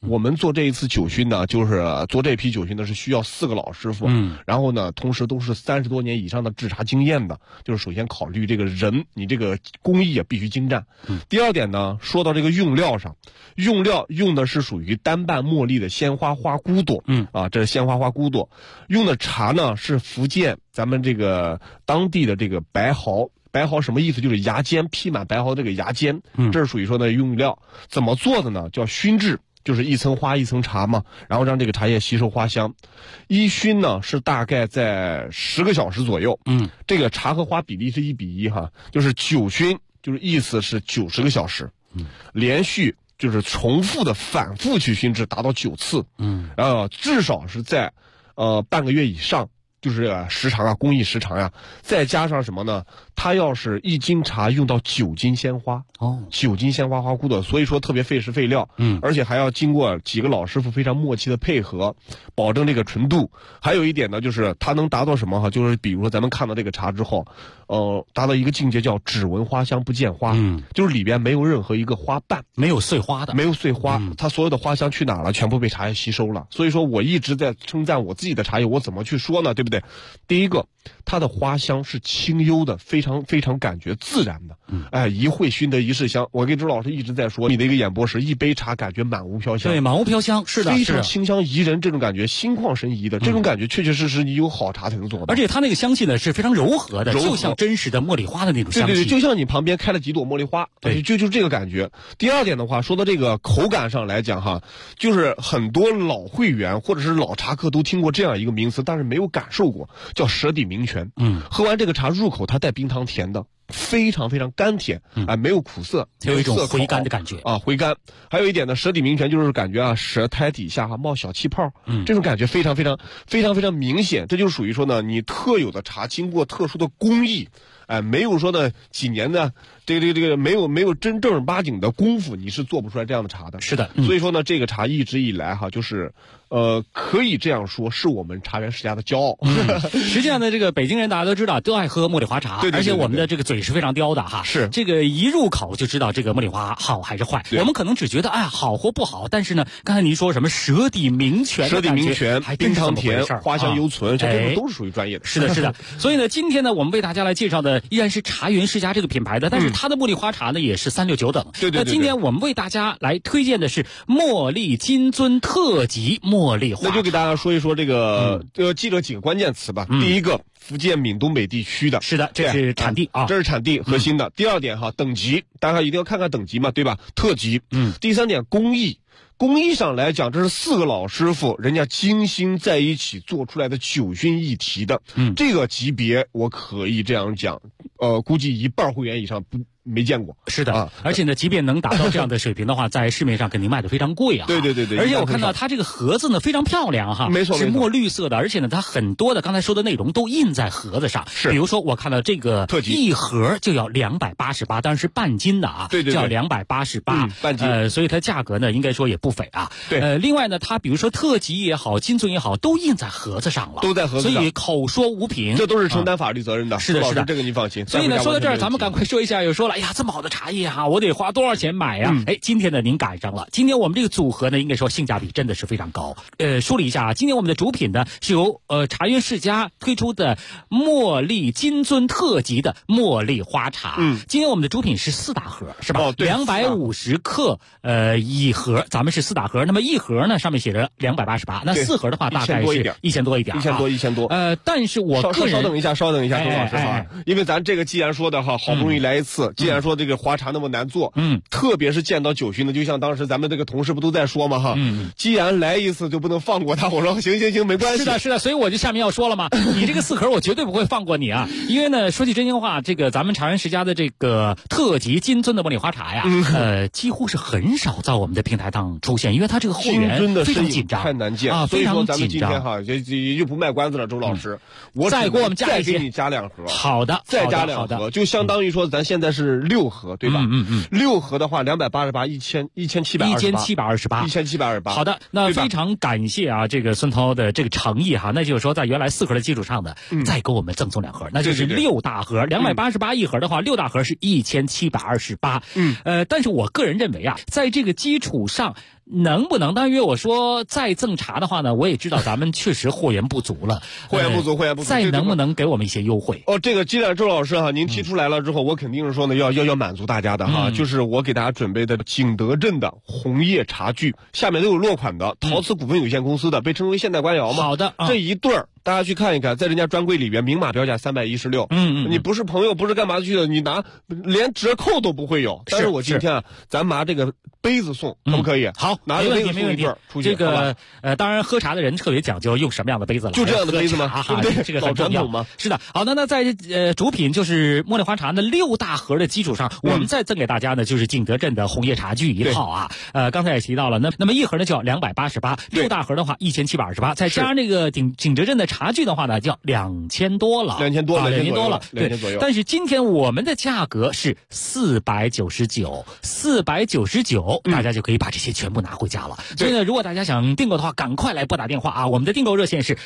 我们做这一次酒熏呢，就是做这批酒熏呢是需要4个老师傅，然后呢，同时都是30多年以上的制茶经验的。就是首先考虑这个人，你这个工艺必须精湛。第二点呢，说到这个用料上，用料用的是属于单瓣茉莉的鲜花花骨朵，这是鲜花花骨朵。用的茶呢是福建咱们这个当地的这个白毫。白毫什么意思？就是芽尖，披满白毫的这个芽尖，这是属于说的用料。怎么做的呢？叫熏制，就是一层花一层茶嘛，然后让这个茶叶吸收花香。一熏呢是大概在10个小时左右，这个茶和花比例是1比1哈，就是酒熏，就是意思是90个小时，连续就是重复的反复去熏制，达到9次，至少是在半个月以上。就是时长啊，工艺时长呀，再加上什么呢？它要是1斤茶用到9斤鲜花，9斤鲜花花骨朵，所以说特别费时费料，而且还要经过几个老师傅非常默契的配合，保证这个纯度。还有一点呢，就是它能达到什么哈？就是比如说咱们看到这个茶之后，达到一个境界叫只闻花香不见花，就是里边没有任何一个花瓣， 没有碎花的， 没有碎花，它所有的花香去哪了？全部被茶叶吸收了。所以说我一直在称赞我自己的茶叶，我怎么去说呢？对不对？第一个，它的花香是清幽的，非常非常感觉自然的。一会熏得一世香。我跟周老师一直在说，你的一个演播是一杯茶感觉满屋飘香。 对，满屋飘香，是的， 非常清香宜人，这种感觉心旷神怡的，这种感觉确确实实你有好茶才能做到。 而且它那个香气呢是非常柔和的，就像真实的茉莉花的那种香气。 对，就像你旁边开了几朵茉莉花，对，就这个感觉。第二点的话，说到这个口感上来讲哈，就是很多老会员或者是老茶客都听过这样一个名词，但是没有感受过，叫舌底鸣泉。喝完这个茶入口它带冰糖甜的，非常非常甘甜，没有苦涩， 有一种回甘的感觉啊，回甘。还有一点呢，舌底鸣泉就是感觉舌苔底下冒小气泡，这种感觉非常非常非常非常明显。这就属于说呢，你特有的茶经过特殊的工艺，没有说呢几年的这个没有真正八经的功夫，你是做不出来这样的茶的。 是的， 所以说呢，这个茶一直以来哈，就是可以这样说，是我们茶园世家的骄傲。 实际上呢，这个北京人大家都知道，都爱喝茉莉花茶， 对， 而且我们的这个嘴是非常刁的哈。 是这个一入口就知道这个茉莉花好还是坏。我们可能只觉得好或不好，但是呢，刚才您说什么舌底鸣泉， 舌底鸣泉，冰糖甜，花香犹存，这个都是属于专业的。 是的，是的。所以呢，今天呢，我们为大家来介绍的依然是茶园世家这个品牌的，但是它的茉莉花茶呢也是369等。 对。 那今天我们为大家来推荐的是茉莉金樽特级茉莉花茶。 那就给大家说一说这个记着几个关键词吧。第一个，福建闽东北地区的， 是的，这是产地啊， 这是产地核心的。第二点哈，等级，大家一定要看看等级嘛，对吧？特级。第三点，工艺上来讲，这是4个老师傅人家精心在一起做出来的酒熏一体的，这个级别我可以这样讲，估计1半会员以上没见过。 是的，而且呢，即便能达到这样的水平的话，在市面上肯定卖的非常贵啊。 对。 而且我看到它这个盒子呢非常漂亮哈， 没错， 是墨绿色的，而且呢，它很多的刚才说的内容都印在盒子上。 是， 比如说我看到这个特级一盒就要288，当然是半斤的啊， 对， 叫288， 半斤。 所以它价格呢应该说也不菲啊。 对， 另外呢，它比如说特级也好，金樽也好，都印在盒子上了， 都在盒子上， 所以口说无凭， 这都是承担法律责任的。 是的， 这个你放心。 所以呢，说到这儿，咱们赶快说一下，又说了，哎呀，这么好的茶叶哈，我得花多少钱买呀？今天呢您赶上了，今天我们这个组合呢，应该说性价比真的是非常高。梳理一下啊，今天我们的主品呢是由茶园世家推出的茉莉金樽特级的茉莉花茶。今天我们的主品是4大盒，是吧？250克一盒，咱们是4大盒。那么一盒呢上面写着288，那4盒的话大概是1000多一点 ，1000多。 但是我个人稍等一下，周老师哈，因为咱这个既然说的哈，好不容易来一次，既然说这个花茶那么难做，特别是见到酒熏的，就像当时咱们这个同事不都在说嘛哈，既然来一次就不能放过他。我说行，没关系。 是的，所以我就下面要说了嘛，你这个4盒我绝对不会放过你啊，因为呢，说句真心话，这个咱们茶园世家的这个特级金樽的茉莉花茶呀，几乎是很少在我们的平台上出现，因为它这个货源非常紧张， 太难见啊， 所以说咱们今天哈也就不卖关子了，周老师，我再给我们加一些， 再给你加2盒。 好的， 再加2盒，就相当于说咱现在是6盒，对吧？6盒的话，288，1728。 好的，那非常感谢啊，这个孙涛的这个诚意哈，那就是说在原来4盒的基础上的，再给我们赠送2盒，那就是6大盒，288一盒的话，6大盒是1728。但是我个人认为啊，在这个基础上， 能不能？当然，我说再赠茶的话呢，我也知道咱们确实货源不足了， 货源不足。 再能不能给我们一些优惠？ 这个既然周老师您提出来了之后，我肯定是说呢，要满足大家的哈。就是我给大家准备的景德镇的红叶茶具，下面都有落款的，陶瓷股份有限公司的，被称为现代官窑嘛。 好的， 这一对儿。大家去看一看，在人家专柜里边明码标价316。你不是朋友，不是干嘛去的，你拿连折扣都不会有。但是我今天咱拿这个杯子送，可不可以？ 好， 拿着杯子送一对出去。 这个当然喝茶的人特别讲究用什么样的杯子了， 就这样的杯子吗？ 对不对？这个很重要吗？是的。好，那在主品就是茉莉花茶的6大盒的基础上，我们再赠给大家呢就是景德镇的红叶茶具一套啊。刚才也提到了，那么一盒呢就要288，6大盒的话1728，再加上那个景德镇的茶具的话呢，就要2000多了 ，2000多了，对。但是今天我们的价格是499，大家就可以把这些全部拿回家了。所以呢，如果大家想订购的话，赶快来拨打电话啊！我们的订购热线是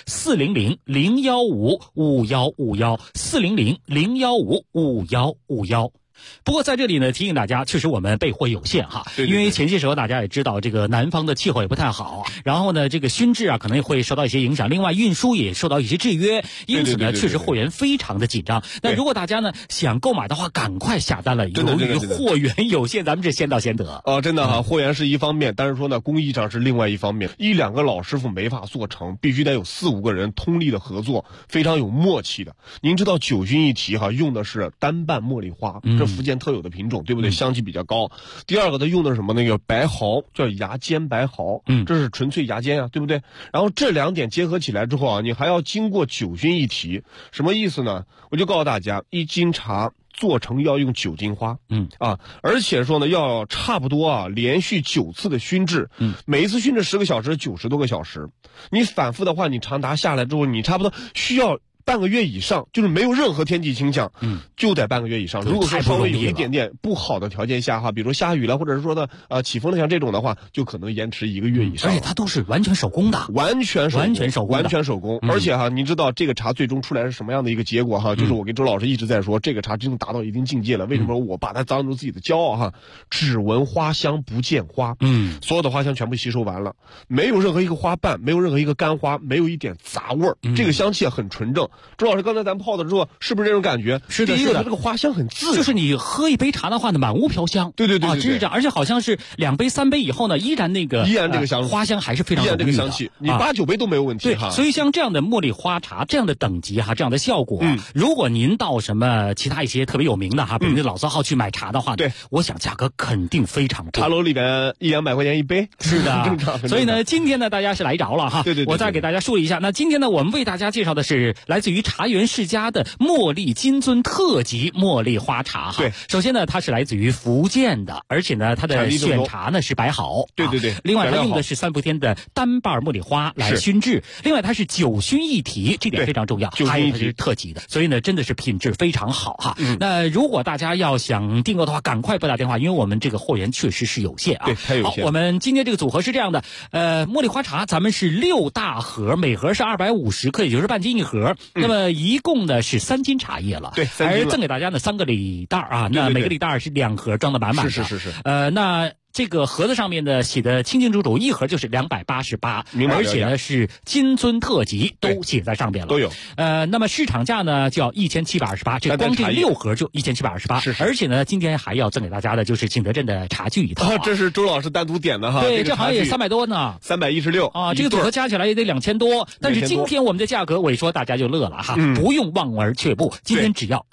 400-015-5151，400-015-5151。不过在这里呢，提醒大家，确实我们备货有限哈，因为前些时候大家也知道，这个南方的气候也不太好，然后呢，这个熏制可能会受到一些影响，另外运输也受到一些制约，因此呢，确实货源非常的紧张。那如果大家呢想购买的话，赶快下单了，由于货源有限，咱们是先到先得。 真的货源是一方面，但是说呢，工艺上是另外一方面，1-2个老师傅没法做成，必须得有4-5个人通力的合作，非常有默契的。您知道9熏一提用的是单瓣茉莉花，这福建特有的品种，对不对？香气比较高。第二个，它用的是什么？那个白毫，叫牙尖白毫，这是纯粹牙尖对不对？然后这2点结合起来之后你还要经过9熏一提，什么意思呢？我就告诉大家，1斤茶做成要用9斤花，而且说呢，要差不多连续9次的熏制，每一次熏制10个小时，90多个小时。你反复的话，你长达下来之后，你差不多需要半个月以上，就是没有任何天气倾向，就得半个月以上。如果说稍微有一点点不好的条件下比如下雨了，或者是说的起风了，像这种的话，就可能延迟1个月以上。 而且它都是完全手工的， 完全手工。而且您知道这个茶最终出来是什么样的一个结果就是我跟周老师一直在说，这个茶真正达到一定境界了。为什么我把它当成自己的骄傲只闻花香不见花，所有的花香全部吸收完了，没有任何一个花瓣，没有任何一个干花，没有一点杂味儿，这个香气很纯正。周老师刚才咱泡的时候，是不是这种感觉？ 是的， 第一个它这个花香很自然， 就是你喝一杯茶的话呢，满屋飘香。 对， 真是这样。而且好像是2杯3杯以后呢，依然这个香花香还是非常浓郁的， 依然这个香气，你8-9杯都没有问题所以像这样的茉莉花茶，这样的等级这样的效果，如果您到什么其他一些特别有名的比如老字号去买茶的话， 对， 我想价格肯定非常贵。 茶楼里边100-200块钱一杯， 是的， 正常。 所以呢，今天呢，大家是来着了对， 我再给大家梳理一下。那今天呢，我们为大家介绍的是来自于茶园世家的茉莉金樽特级茉莉花茶对， 首先呢，它是来自于福建的，而且呢，它的选茶呢是白毫。 对。 另外，它用的是3伏天的单瓣茉莉花来熏制。另外，它是9熏一提，这点非常重要。还有它是特级的，所以呢，真的是品质非常好那如果大家要想订购的话，赶快拨打电话，因为我们这个货源确实是有限对，太有限。 好，我们今天这个组合是这样的，茉莉花茶咱们是6大盒，每盒是250克，也就是半斤一盒。那么一共呢是3斤茶叶了， 对， 而赠给大家呢3个礼袋那每个礼袋是2盒装的满满的。 是。 那这个盒子上面呢写的清清楚楚，一盒就是288，而且呢是金樽特级，都写在上边了， 都有。 那么市场价呢就要1728，这光这6盒就1728， 是。 而且呢，今天还要赠给大家的就是景德镇的茶具一套这是周老师单独点的对，这好像也300多呢 ，316 这个组合加起来也得2000多。但是今天我们的价格，我一说大家就乐了不用望而却步，今天只要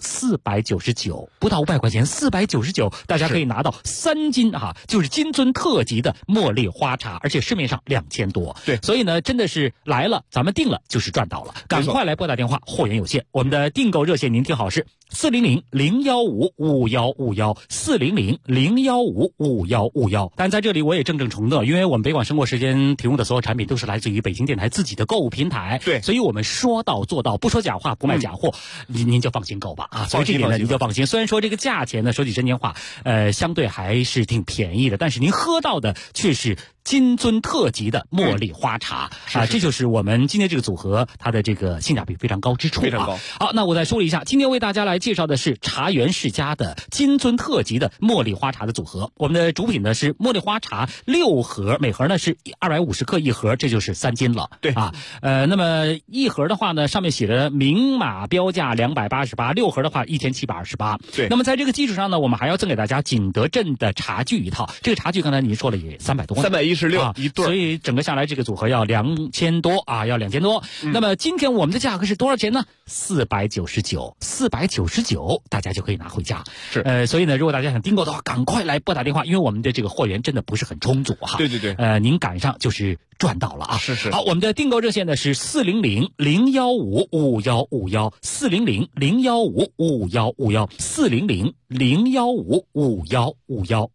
499，不到500块钱，499，大家可以拿到3斤就是金樽特级的茉莉花茶，而且市面上2000多。 对， 所以呢，真的是来了，咱们定了就是赚到了，赶快来拨打电话，货源有限。我们的订购热线您听好是400-015-5151，400-015-5151。但在这里我也郑重承诺，因为我们北广生活时间提供的所有产品都是来自于北京电台自己的购物平台， 对， 所以我们说到做到，不说假话，不卖假货，您就放心购吧所以这点呢您就放心。虽然说这个价钱呢说句真心话，相对还是挺便宜的，但是您喝到的却是金樽特级的茉莉花茶这就是我们今天这个组合它的这个性价比非常高之处， 非常高。 好，那我再说了一下，今天为大家来介绍的是茶园世家的金樽特级的茉莉花茶的组合。我们的主品呢是茉莉花茶6盒，每盒呢是250克一盒，这就是3斤了。 对那么一盒的话呢，上面写着明码标价288，6盒的话1728。 对。 那么在这个基础上呢，我们还要赠给大家景德镇的茶具一套。这个茶具刚才您说了也300多 ，316一对， 所以整个下来这个组合要2000多要2000多。那么今天我们的价格是多少钱呢？499，大家就可以拿回家。 是。 所以呢，如果大家想订购的话，赶快来拨打电话，因为我们的这个货源真的不是很充足哈。 对。 您赶上就是赚到了啊！ 是。 好，我们的订购热线呢是400-015-5151，400-015-5151，400-015-5151。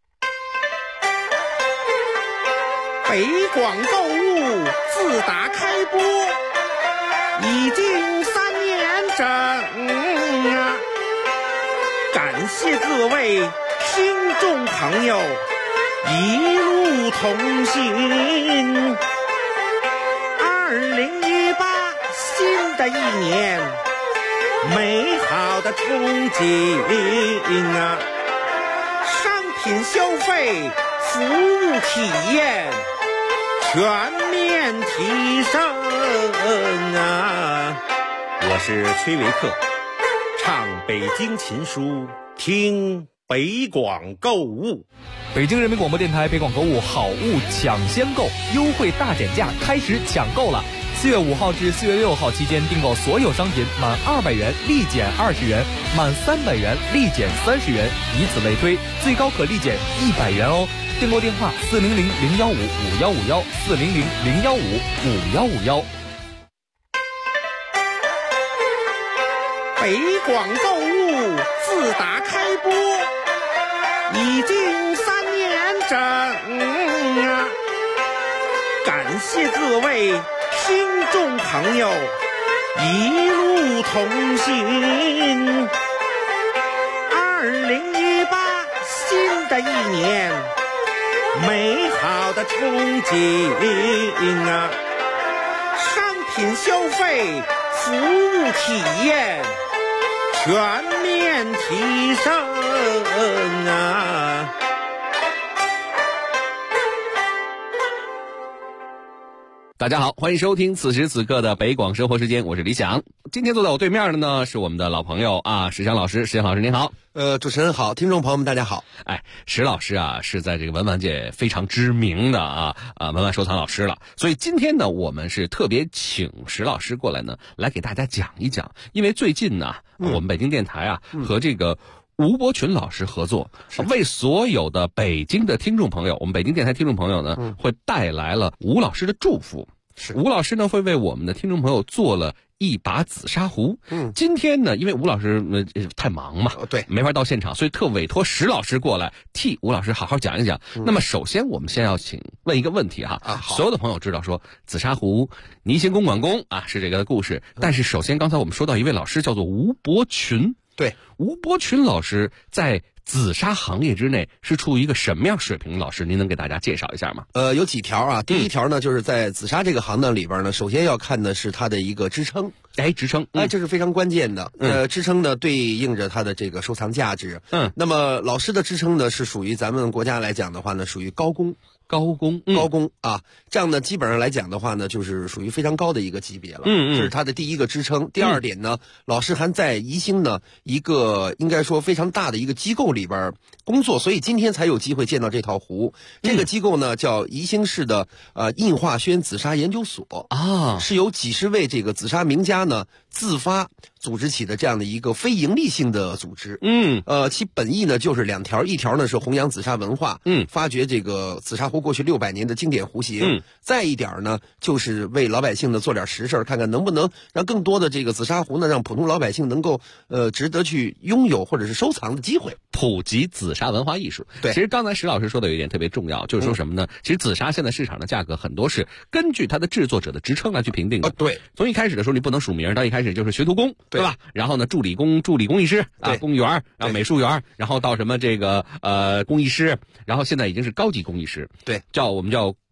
北广购物自打开播已经3年整感谢各位听众朋友一路同行。2018新的一年，美好的憧憬商品消费，服务体验全面提升我是崔维克，唱北京琴书，听北广购物。 北京人民广播电台北广购物好物抢先购优惠大减价开始抢购了。4月5号至4月6号期间订购所有商品满200元立减20元，满300元立减30元，以此类推，最高可立减100元哦。订购电话400-015-5151，400-015-5151。 北广购物自打开播已经3年整感谢各位听众朋友一路同行。2018新的一年，美好的憧憬商品消费，服务体验全面提升大家好，欢迎收听此时此刻的北广生活时间，我是李想。今天坐在我对面的呢是我们的老朋友石翔老师。石翔老师您好。 主持人好，听众朋友们大家好。 石老师是在这个文玩界非常知名的文玩收藏老师了，所以今天呢我们是特别请石老师过来呢来给大家讲一讲，因为最近呢我们北京电台和这个吴伯群老师合作，为所有的北京的听众朋友，我们北京电台听众朋友呢会带来了吴老师的祝福。吴老师呢会为我们的听众朋友做了一把紫砂壶。今天呢因为吴老师太忙嘛， 对， 没法到现场，所以特委托石老师过来替吴老师好好讲一讲。那么首先我们先要问一个问题所有的朋友知道说紫砂壶倪行公馆公是这个故事，但是首先刚才我们说到一位老师叫做吴伯群。 对， 吴伯群老师在紫砂行业之内是处于一个什么样水平？老师您能给大家介绍一下吗？ 有几条第一条呢就是在紫砂这个行当里边呢，首先要看的是它的一个支撑。 支撑这是非常关键的。支撑呢对应着它的这个收藏价值。那么老师的支撑呢是属于咱们国家来讲的话呢属于高工这样呢基本上来讲的话呢就是属于非常高的一个级别了。这是它的第一个支撑。第二点呢，老师还在宜兴呢一个应该说非常大的一个机构里边工作，所以今天才有机会见到这套壶。这个机构呢叫宜兴市的印化轩紫砂研究所是由几十位这个紫砂名家呢自发组织起的这样的一个非盈利性的组织。其本意呢就是2条，一条呢是弘扬紫砂文化，发掘这个紫砂壶过去600年的经典壶型，再一点呢就是为老百姓呢做点实事，看看能不能让更多的这个紫砂壶呢让普通老百姓能够值得去拥有或者是收藏的机会， 普及紫砂文化艺术。 对， 其实刚才石老师说的有一点特别重要，就是说什么呢？其实紫砂现在市场的价格很多是根据它的制作者的职称来去评定的。 对， 从一开始的时候你不能署名，到一开始就是学徒工，对吧？然后呢助理工艺师工艺员，然后美术员，然后到什么这个工艺师，然后现在已经是高级工艺师。 对， 我们叫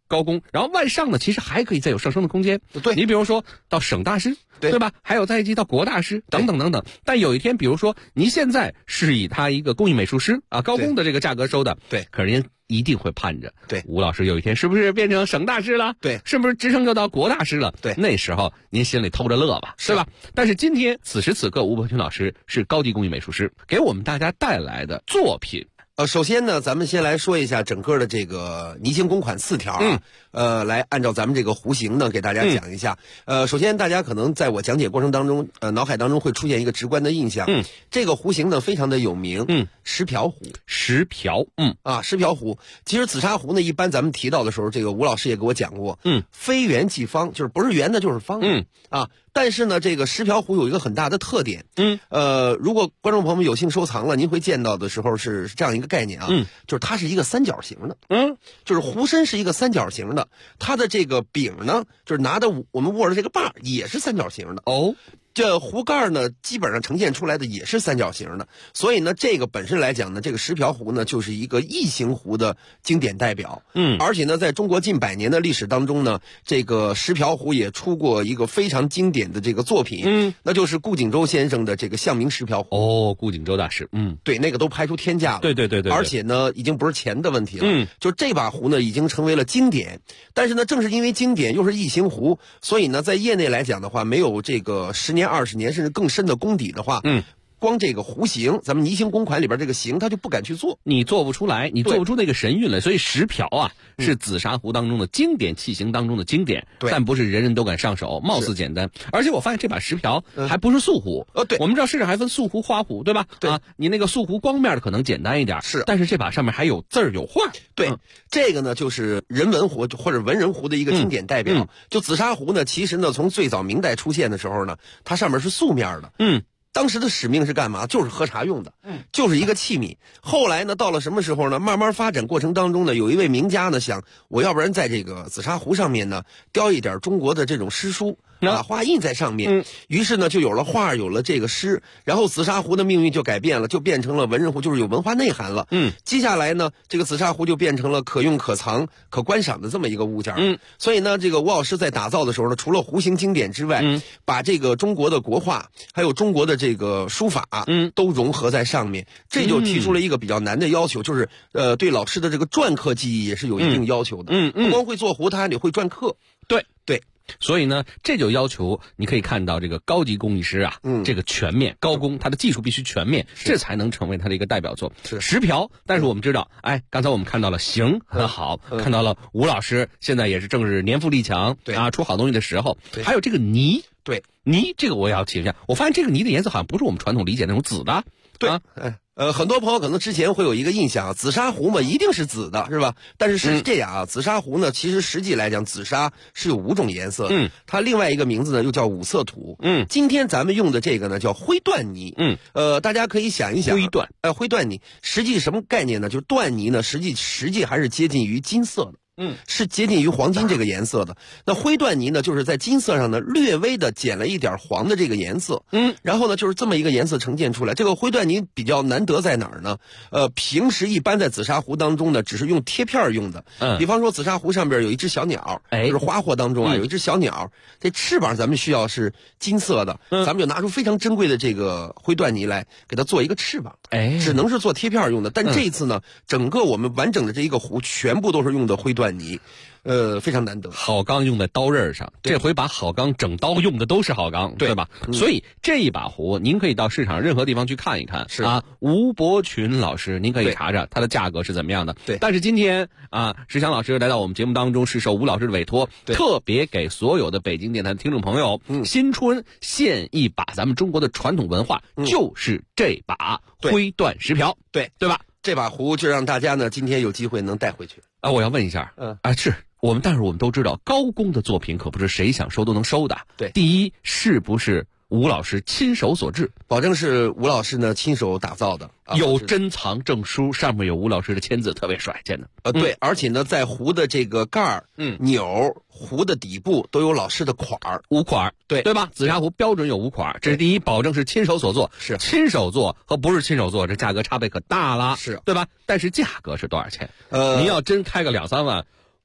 高工，然后往上呢，其实还可以再有上升的空间。 对， 你比如说到省大师，对吧？还有再一级到国大师等等等等。但有一天，比如说您现在是以他一个工艺美术师啊高工的这个价格收的， 对， 可是您一定会盼着， 对， 吴老师有一天是不是变成省大师了？ 对， 是不是职称就到国大师了？ 对， 那时候您心里偷着乐吧，对吧？但是今天此时此刻，吴伯群老师是高级工艺美术师，给我们大家带来的作品。 首先呢，咱们先来说一下整个的这个泥形公款4条啊，来按照咱们这个弧形呢给大家讲一下。首先大家可能在我讲解过程当中，脑海当中会出现一个直观的印象，这个弧形呢非常的有名，石瓢湖。 石瓢， 石瓢湖。其实紫砂壶呢，一般咱们提到的时候，这个吴老师也给我讲过，非圆即方，就是不是圆的就是方，但是呢，这个石瓢壶有一个很大的特点，如果观众朋友们有幸收藏了，您会见到的时候是这样一个概念啊，就是它是一个三角形的，就是壶身是一个三角形的，它的这个柄呢，就是拿的我们握着这个把也是三角形的哦。 这壶盖呢，基本上呈现出来的也是三角形的，所以呢，这个本身来讲呢，这个石瓢壶呢，就是一个异形壶的经典代表。而且呢，在中国近100年的历史当中呢，这个石瓢壶也出过一个非常经典的这个作品，那就是顾景舟先生的这个象名石瓢壶。 哦，顾景舟大师， 对，那个都拍出天价了。 对， 而且呢，已经不是钱的问题了，就这把壶呢，已经成为了经典。但是呢，正是因为经典又是异形壶，所以呢，在业内来讲的话，没有这个10年、20年甚至更深的功底的话，光这个弧形，咱们泥形公款里边这个形，他就不敢去做， 你做不出来，你做不出那个神韵来。所以石瓢啊，是紫砂壶当中的经典器型当中的经典，但不是人人都敢上手，貌似简单。而且我发现这把石瓢还不是素壶， 对， 我们知道市场还分素壶、花壶，对吧？ 对啊，你那个素壶光面的可能简单一点， 是， 但是这把上面还有字儿有画， 对，这个呢就是人文壶或者文人壶的一个经典代表。就紫砂壶呢，其实呢从最早明代出现的时候呢，它上面是素面的，当时的使命是干嘛？就是喝茶用的，就是一个器皿。后来呢，到了什么时候呢？慢慢发展过程当中呢，有一位名家呢想，我要不然在这个紫砂壶上面呢雕一点中国的这种诗书。画印在上面，于是呢就有了画，有了这个诗，然后紫砂壶的命运就改变了，就变成了文人壶，就是有文化内涵了。接下来呢，这个紫砂壶就变成了可用、可藏、可观赏的这么一个物件。所以呢，这个吴老师在打造的时候呢，除了弧形经典之外，把这个中国的国画，还有中国的这个书法，都融合在上面，这就提出了一个比较难的要求，就是对老师的这个篆刻技艺也是有一定要求的。不光会做壶，他还得会篆刻。对。 所以呢，这就要求你可以看到这个高级工艺师啊，这个全面高工，他的技术必须全面，这才能成为他的一个代表作。石瓢，但是我们知道，刚才我们看到了形很好，看到了吴老师现在也是正是年富力强，出好东西的时候，还有这个泥，泥这个我也要请一下，我发现这个泥的颜色好像不是我们传统理解那种紫的， 很多朋友可能之前会有一个印象啊，紫砂壶嘛一定是紫的，是吧？但是是这样啊，紫砂壶呢，其实实际来讲，紫砂是有5种颜色的，它另外一个名字呢又叫五色土。今天咱们用的这个呢叫灰缎泥。大家可以想一想，灰缎泥实际什么概念呢？就是缎泥呢，实际还是接近于金色的。是接近于黄金这个颜色的。那灰缎泥呢，就是在金色上呢略微的减了一点黄的这个颜色。然后呢，就是这么一个颜色呈现出来。这个灰缎泥比较难得在哪儿呢？平时一般在紫砂壶当中呢，只是用贴片用的。比方说紫砂壶上边有一只小鸟，就是花货当中啊有一只小鸟，这翅膀咱们需要是金色的，咱们就拿出非常珍贵的这个灰缎泥来给它做一个翅膀。只能是做贴片用的。但这一次呢，整个我们完整的这一个壶全部都是用的灰缎泥。非常难得。 好钢用在刀刃上，这回把好钢整刀用的都是好钢，对吧？所以这一把壶，您可以到市场任何地方去看一看。是啊，吴伯群老师，您可以查查它的价格是怎么样的。对。但是今天啊，石强老师来到我们节目当中，是受吴老师的委托，特别给所有的北京电台的听众朋友，新春献一把咱们中国的传统文化，就是这把灰缎石瓢，对吧？ 这把壶就让大家呢今天有机会能带回去啊！我要问一下，但是我们都知道，高工的作品可不是谁想收都能收的。 对， 第一，是不是吴老师亲手所制？ 保证是吴老师呢亲手打造的， 有珍藏证书，上面有吴老师的签字，特别帅，见的。 对，而且呢，在壶的这个盖儿、钮、壶的底部都有老师的款儿 ，5款，对吧？紫砂壶标准有5款，这是第一，保证是亲手所做。 是亲手做和不是亲手做，这价格差别可大了， 是对吧？但是价格是多少钱？您要真开个2-3万。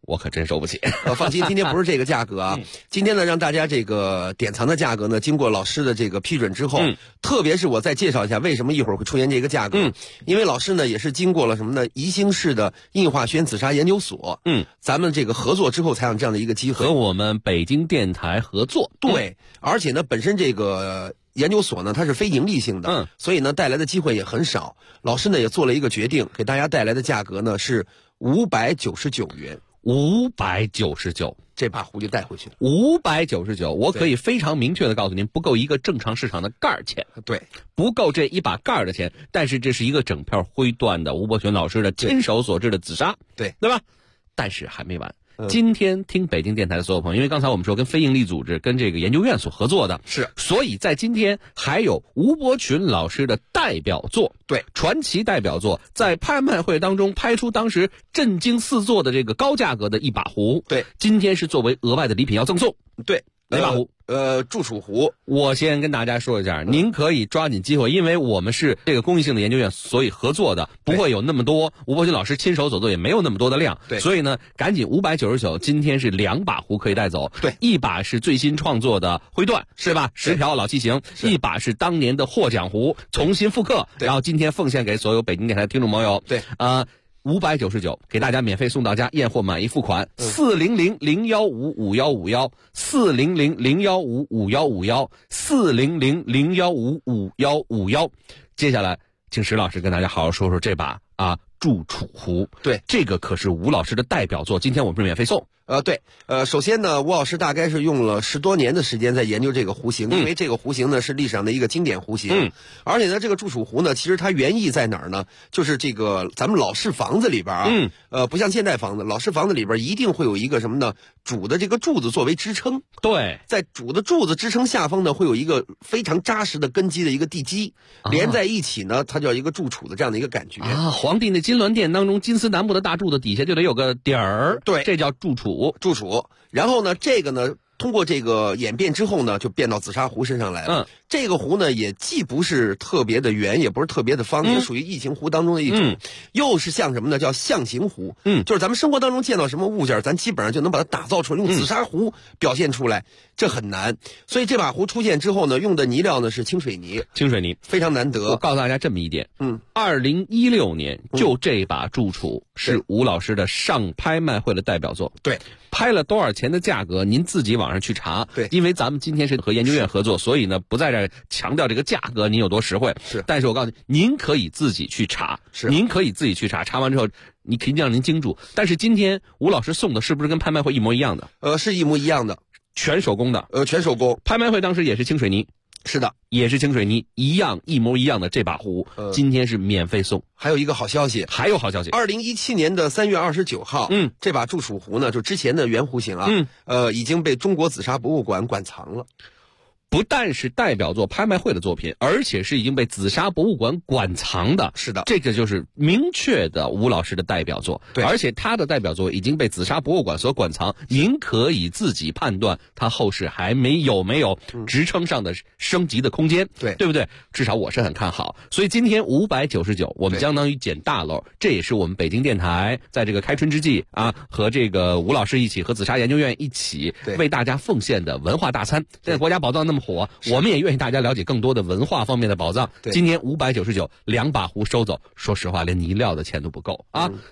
我可真收不起。 放心，今天不是这个价格啊。今天呢，让大家这个典藏的价格呢，经过老师的这个批准之后，特别是我再介绍一下为什么一会儿会出现这个价格。因为老师呢也是经过了什么呢？宜兴市的印化学院紫砂研究所，咱们这个合作之后才有这样的一个机会， 和我们北京电台合作。 对，而且呢，本身这个研究所呢，它是非盈利性的，所以呢，带来的机会也很少。老师呢也做了一个决定，给大家带来的价格呢是599元。 599， 这把壶就带回去了。 599，我可以非常明确的告诉您，不够一个正常市场的盖儿钱。 对， 不够这一把盖儿的钱。但是这是一个整片灰缎的吴伯群老师的亲手所制的紫砂， 对吧？但是还没完。今天听北京电台的所有朋友，因为刚才我们说跟非营利组织、跟这个研究院所合作的， 是， 所以在今天还有吴伯群老师的代表作， 对， 传奇代表作，在拍卖会当中拍出当时震惊四座的这个高价格的一把壶， 对， 今天是作为额外的礼品要赠送， 对， 哪把壶？ 祝楚壶。 我先跟大家说一下，您可以抓紧机会，因为我们是这个公益性的研究院，所以合作的不会有那么多。吴伯群老师亲手所做也没有那么多的量， 对， 所以呢，赶紧599，今天是2把壶可以带走， 对， 一把是最新创作的灰缎，是吧？10条老器型，一把是当年的获奖壶，重新复刻，然后今天奉献给所有北京电台的听众朋友， 对 ，599给大家免费送到家，验货满意付款，400-015-5151，400-015-5151，400-015-5151。接下来，请石老师跟大家好好说说这把祝楚壶。 对， 这个可是吴老师的代表作，今天我们是免费送。 对，首先呢，吴老师大概是用了10多年的时间在研究这个壶型，因为这个壶型呢是历史上的一个经典壶型，而且呢，这个祝楚壶呢，其实它原意在哪儿呢？就是这个咱们老式房子里边不像现代房子，老式房子里边一定会有一个什么呢？主的这个柱子作为支撑， 对， 在主的柱子支撑下方呢，会有一个非常扎实的根基的一个地基，连在一起呢，它叫一个祝楚的这样的一个感觉啊。皇帝那金銮殿当中金丝楠木的大柱子底下就得有个底儿， 对， 这叫祝楚。 然后呢，这个呢，通过这个演变之后呢，就变到紫砂壶身上来了。这个壶呢，也既不是特别的圆，也不是特别的方，也属于异形壶当中的一种，又是像什么呢？叫象形壶。就是咱们生活当中见到什么物件，咱基本上就能把它打造出来，用紫砂壶表现出来，这很难。所以这把壶出现之后呢，用的泥料呢是清水泥，非常难得。 我告诉大家这么一点，2016年就这把祝楚是吴老师的上拍卖会的代表作。 对， 拍了多少钱的价格，您自己网上去查。 对， 因为咱们今天是和研究院合作，所以呢不在这强调这个价格您有多实惠。 是， 但是我告诉你，您可以自己去查。您可以自己去查，查完之后你肯定让您精注。但是今天吴老师送的是不是跟拍卖会一模一样的？ 是一模一样的， 全手工的。 全手工。 拍卖会当时也是清水泥。 是的， 也是清水泥，一模一样的这把壶，今天是免费送。 还有一个好消息，2017年的3月29号，这把祝楚壶呢，就之前的原壶型已经被中国紫砂博物馆馆藏了。 不但是代表作拍卖会的作品，而且是已经被紫砂博物馆馆藏的。 是的， 这个就是明确的吴老师的代表作。 对， 而且他的代表作已经被紫砂博物馆所馆藏，您可以自己判断他后世还没有职称上的升级的空间。对不对？至少我是很看好。所以今天599，我们相当于捡大漏。这也是我们北京电台在这个开春之际和这个吴老师一起，和紫砂研究院一起为大家奉献的文化大餐。现在国家宝藏那么火，我们也愿意大家了解更多的文化方面的宝藏。今天599，2把壶收走，说实话连泥料的钱都不够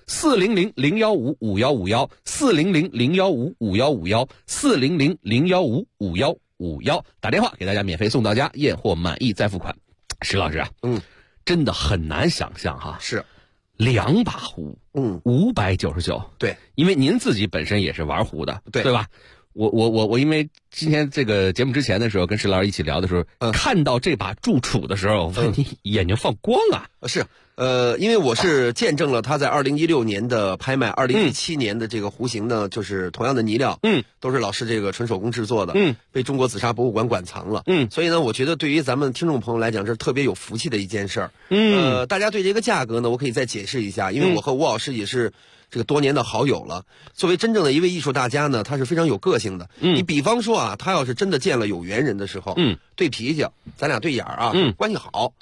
！400-015-5151，400-015-5151，400-015-5151，打电话给大家免费送到家，验货满意再付款。石老师真的很难想象是 2把壶，599， 对， 因为您自己本身也是玩壶的，对吧？我因为今天这个节目之前的时候跟石老师一起聊的时候，看到这把祝楚的时候，我发现你眼睛放光啊！ 是，因为我是见证了他在2016年的拍卖，2017年的这个壶型呢，就是同样的泥料，都是老师这个纯手工制作的，被中国紫砂博物馆馆藏了，所以呢，我觉得对于咱们听众朋友来讲，这是特别有福气的一件事儿。大家对这个价格呢，我可以再解释一下，因为我和吴老师也是这个多年的好友了。作为真正的一位艺术大家呢，他是非常有个性的。你比方说他要是真的见了有缘人的时候，对脾气，咱俩对眼儿关系好。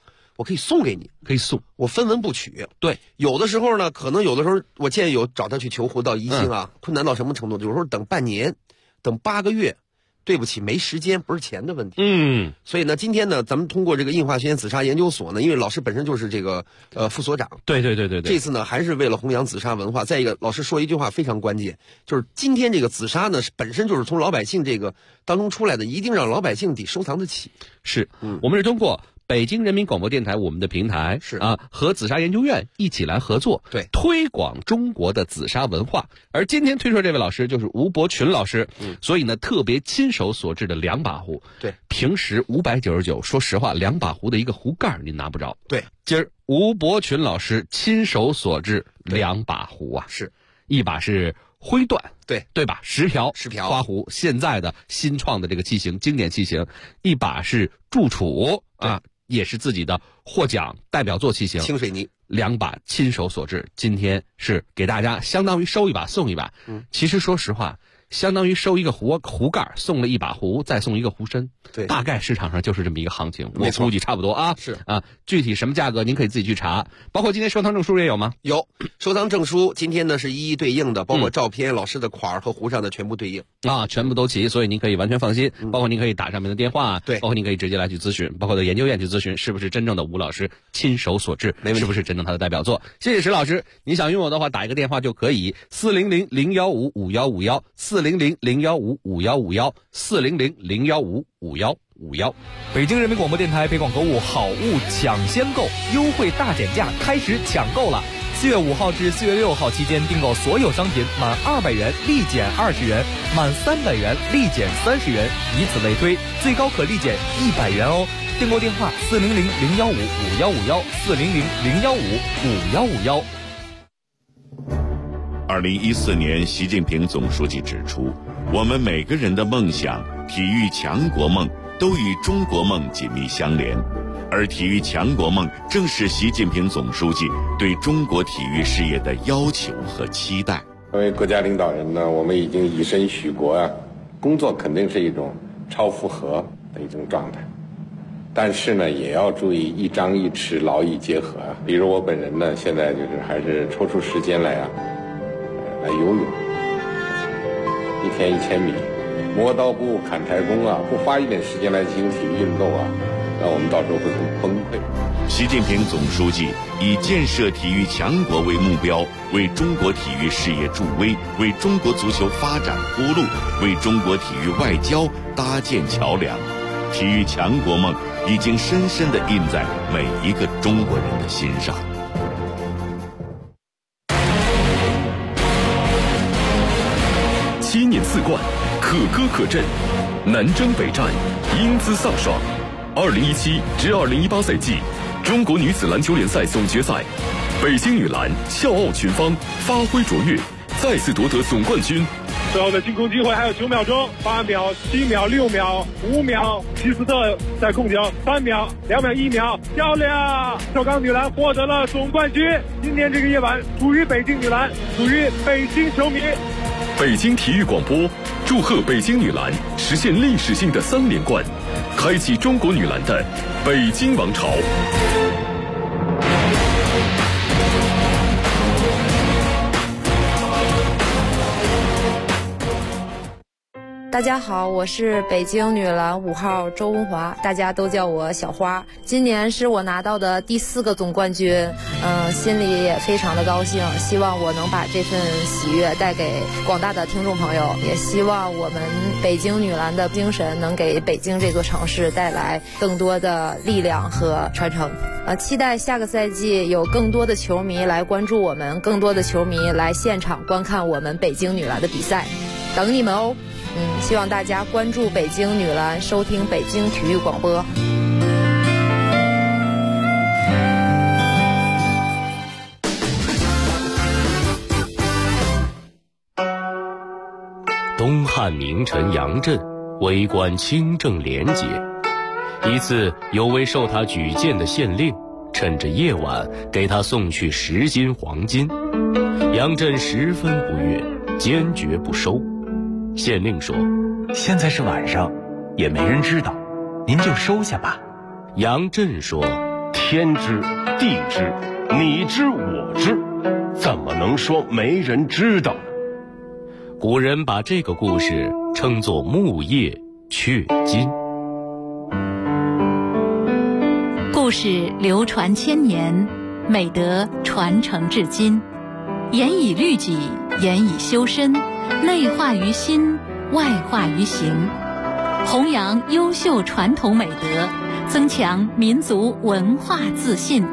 我可以送给你， 可以送， 我分文不取。 对， 有的时候呢，可能有的时候我建议有找他去求婚到宜兴啊，困难到什么程度？有时候等半年，等8个月。对不起，没时间，不是钱的问题。所以呢，今天呢，咱们通过这个印化学院紫砂研究所呢，因为老师本身就是这个副所长。 对。 这次呢，还是为了弘扬紫砂文化。再一个，老师说一句话非常关键，就是今天这个紫砂呢，本身就是从老百姓这个当中出来的，一定让老百姓得收藏得起。 是，我们是通过北京人民广播电台我们的平台是和紫砂研究院一起来合作， 对， 推广中国的紫砂文化。而今天推出这位老师就是吴伯群老师，所以呢，特别亲手所制的2把壶， 对， 平时599，说实话，2把壶的一个壶盖您拿不着， 对， 今儿吴伯群老师亲手所制2把壶啊， 是一把是灰缎， 对吧？石瓢花壶，现在的新创的这个器型，经典器型，一把是铸杵啊。也是自己的获奖代表作器型， 清水泥 2把亲手所制，今天是给大家相当于收一把送一把。其实说实话，相当于收一个壶盖，送了1把壶，再送一个壶身。 对， 大概市场上就是这么一个行情， 我估计差不多啊。 是啊，具体什么价格您可以自己去查，包括今天收藏证书也有吗？ 有，收藏证书今天呢是一一对应的，包括照片、老师的款和壶上的全部对应啊，全部都齐，所以您可以完全放心。包括您可以打上面的电话， 对， 包括您可以直接来去咨询，包括到研究院去咨询，是不是真正的吴老师亲手所制，是不是真正他的代表作？谢谢石老师，你想拥有的话，打一个电话就可以，400-015-5151，400-015-5151，400-015-5151。 北京人民广播电台北广购物好物抢先购优惠大减价开始抢购了。4月5号至4月6号期间订购所有商品满200元立减20元，满300元立减30元，以此类推，最高可立减100元哦。订购电话400-015-5151，400-015-5151。 2014年，习近平总书记指出，我们每个人的梦想、体育强国梦都与中国梦紧密相连，而体育强国梦正是习近平总书记对中国体育事业的要求和期待。 作为国家领导人呢，我们已经以身许国啊，工作肯定是一种超负荷的一种状态，但是呢，也要注意一张一弛，劳逸结合啊。比如我本人呢，现在就是还是抽出时间来游泳，1天1000米，磨刀不误砍柴工啊，不花一点时间来进行体育运动啊，那我们到时候会很崩溃。 习近平总书记以建设体育强国为目标，为中国体育事业助威，为中国足球发展铺路，为中国体育外交搭建桥梁。体育强国梦已经深深地印在每一个中国人的心上。 7年4冠，可歌可阵，南征北战，英姿飒爽。2017至2018赛季中国女子篮球联赛总决赛，北京女篮笑傲群芳，发挥卓越，再次夺得总冠军。 最后的进攻机会还有9秒钟，8秒、7秒、6秒、5秒，希斯特在控球，3秒、2秒、1秒，漂亮！首钢女篮获得了总冠军。今天这个夜晚属于北京女篮，属于北京球迷。 北京体育广播祝贺北京女篮实现历史性的3连冠，开启中国女篮的北京王朝。 大家好，我是北京女篮5号周文华，大家都叫我小花。今年是我拿到的第4个总冠军，心里也非常的高兴，希望我能把这份喜悦带给广大的听众朋友，也希望我们北京女篮的精神能给北京这座城市带来更多的力量和传承。期待下个赛季有更多的球迷来关注我们，更多的球迷来现场观看我们北京女篮的比赛，等你们哦。希望大家关注北京女篮，收听北京体育广播。 东汉名臣杨震为官清正廉洁，一次有位受他举荐的县令趁着夜晚给他送去10斤黄金，杨震十分不悦，坚决不收。县令说：“ 现在是晚上，也没人知道，您就收下吧。” 杨震说：“ 天知地知，你知我知，怎么能说没人知道呢？ 古人把这个故事称作木叶雀金。 故事流传千年，美德传承至今，严以律己，严以修身，内化于心，外化于行，弘扬优秀传统美德，增强民族文化自信。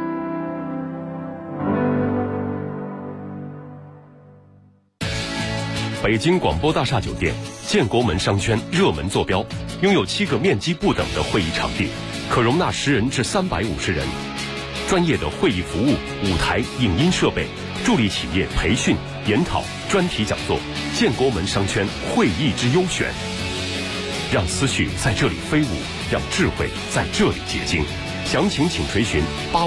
北京广播大厦酒店建国门商圈热门坐标，拥有7个面积不等的会议场地，可容纳10人至350人。专业的会议服务、舞台、影音设备，助力企业培训、研讨、专题讲座。建国门商圈会议之优选，让思绪在这里飞舞，让智慧在这里结晶。详情请垂询85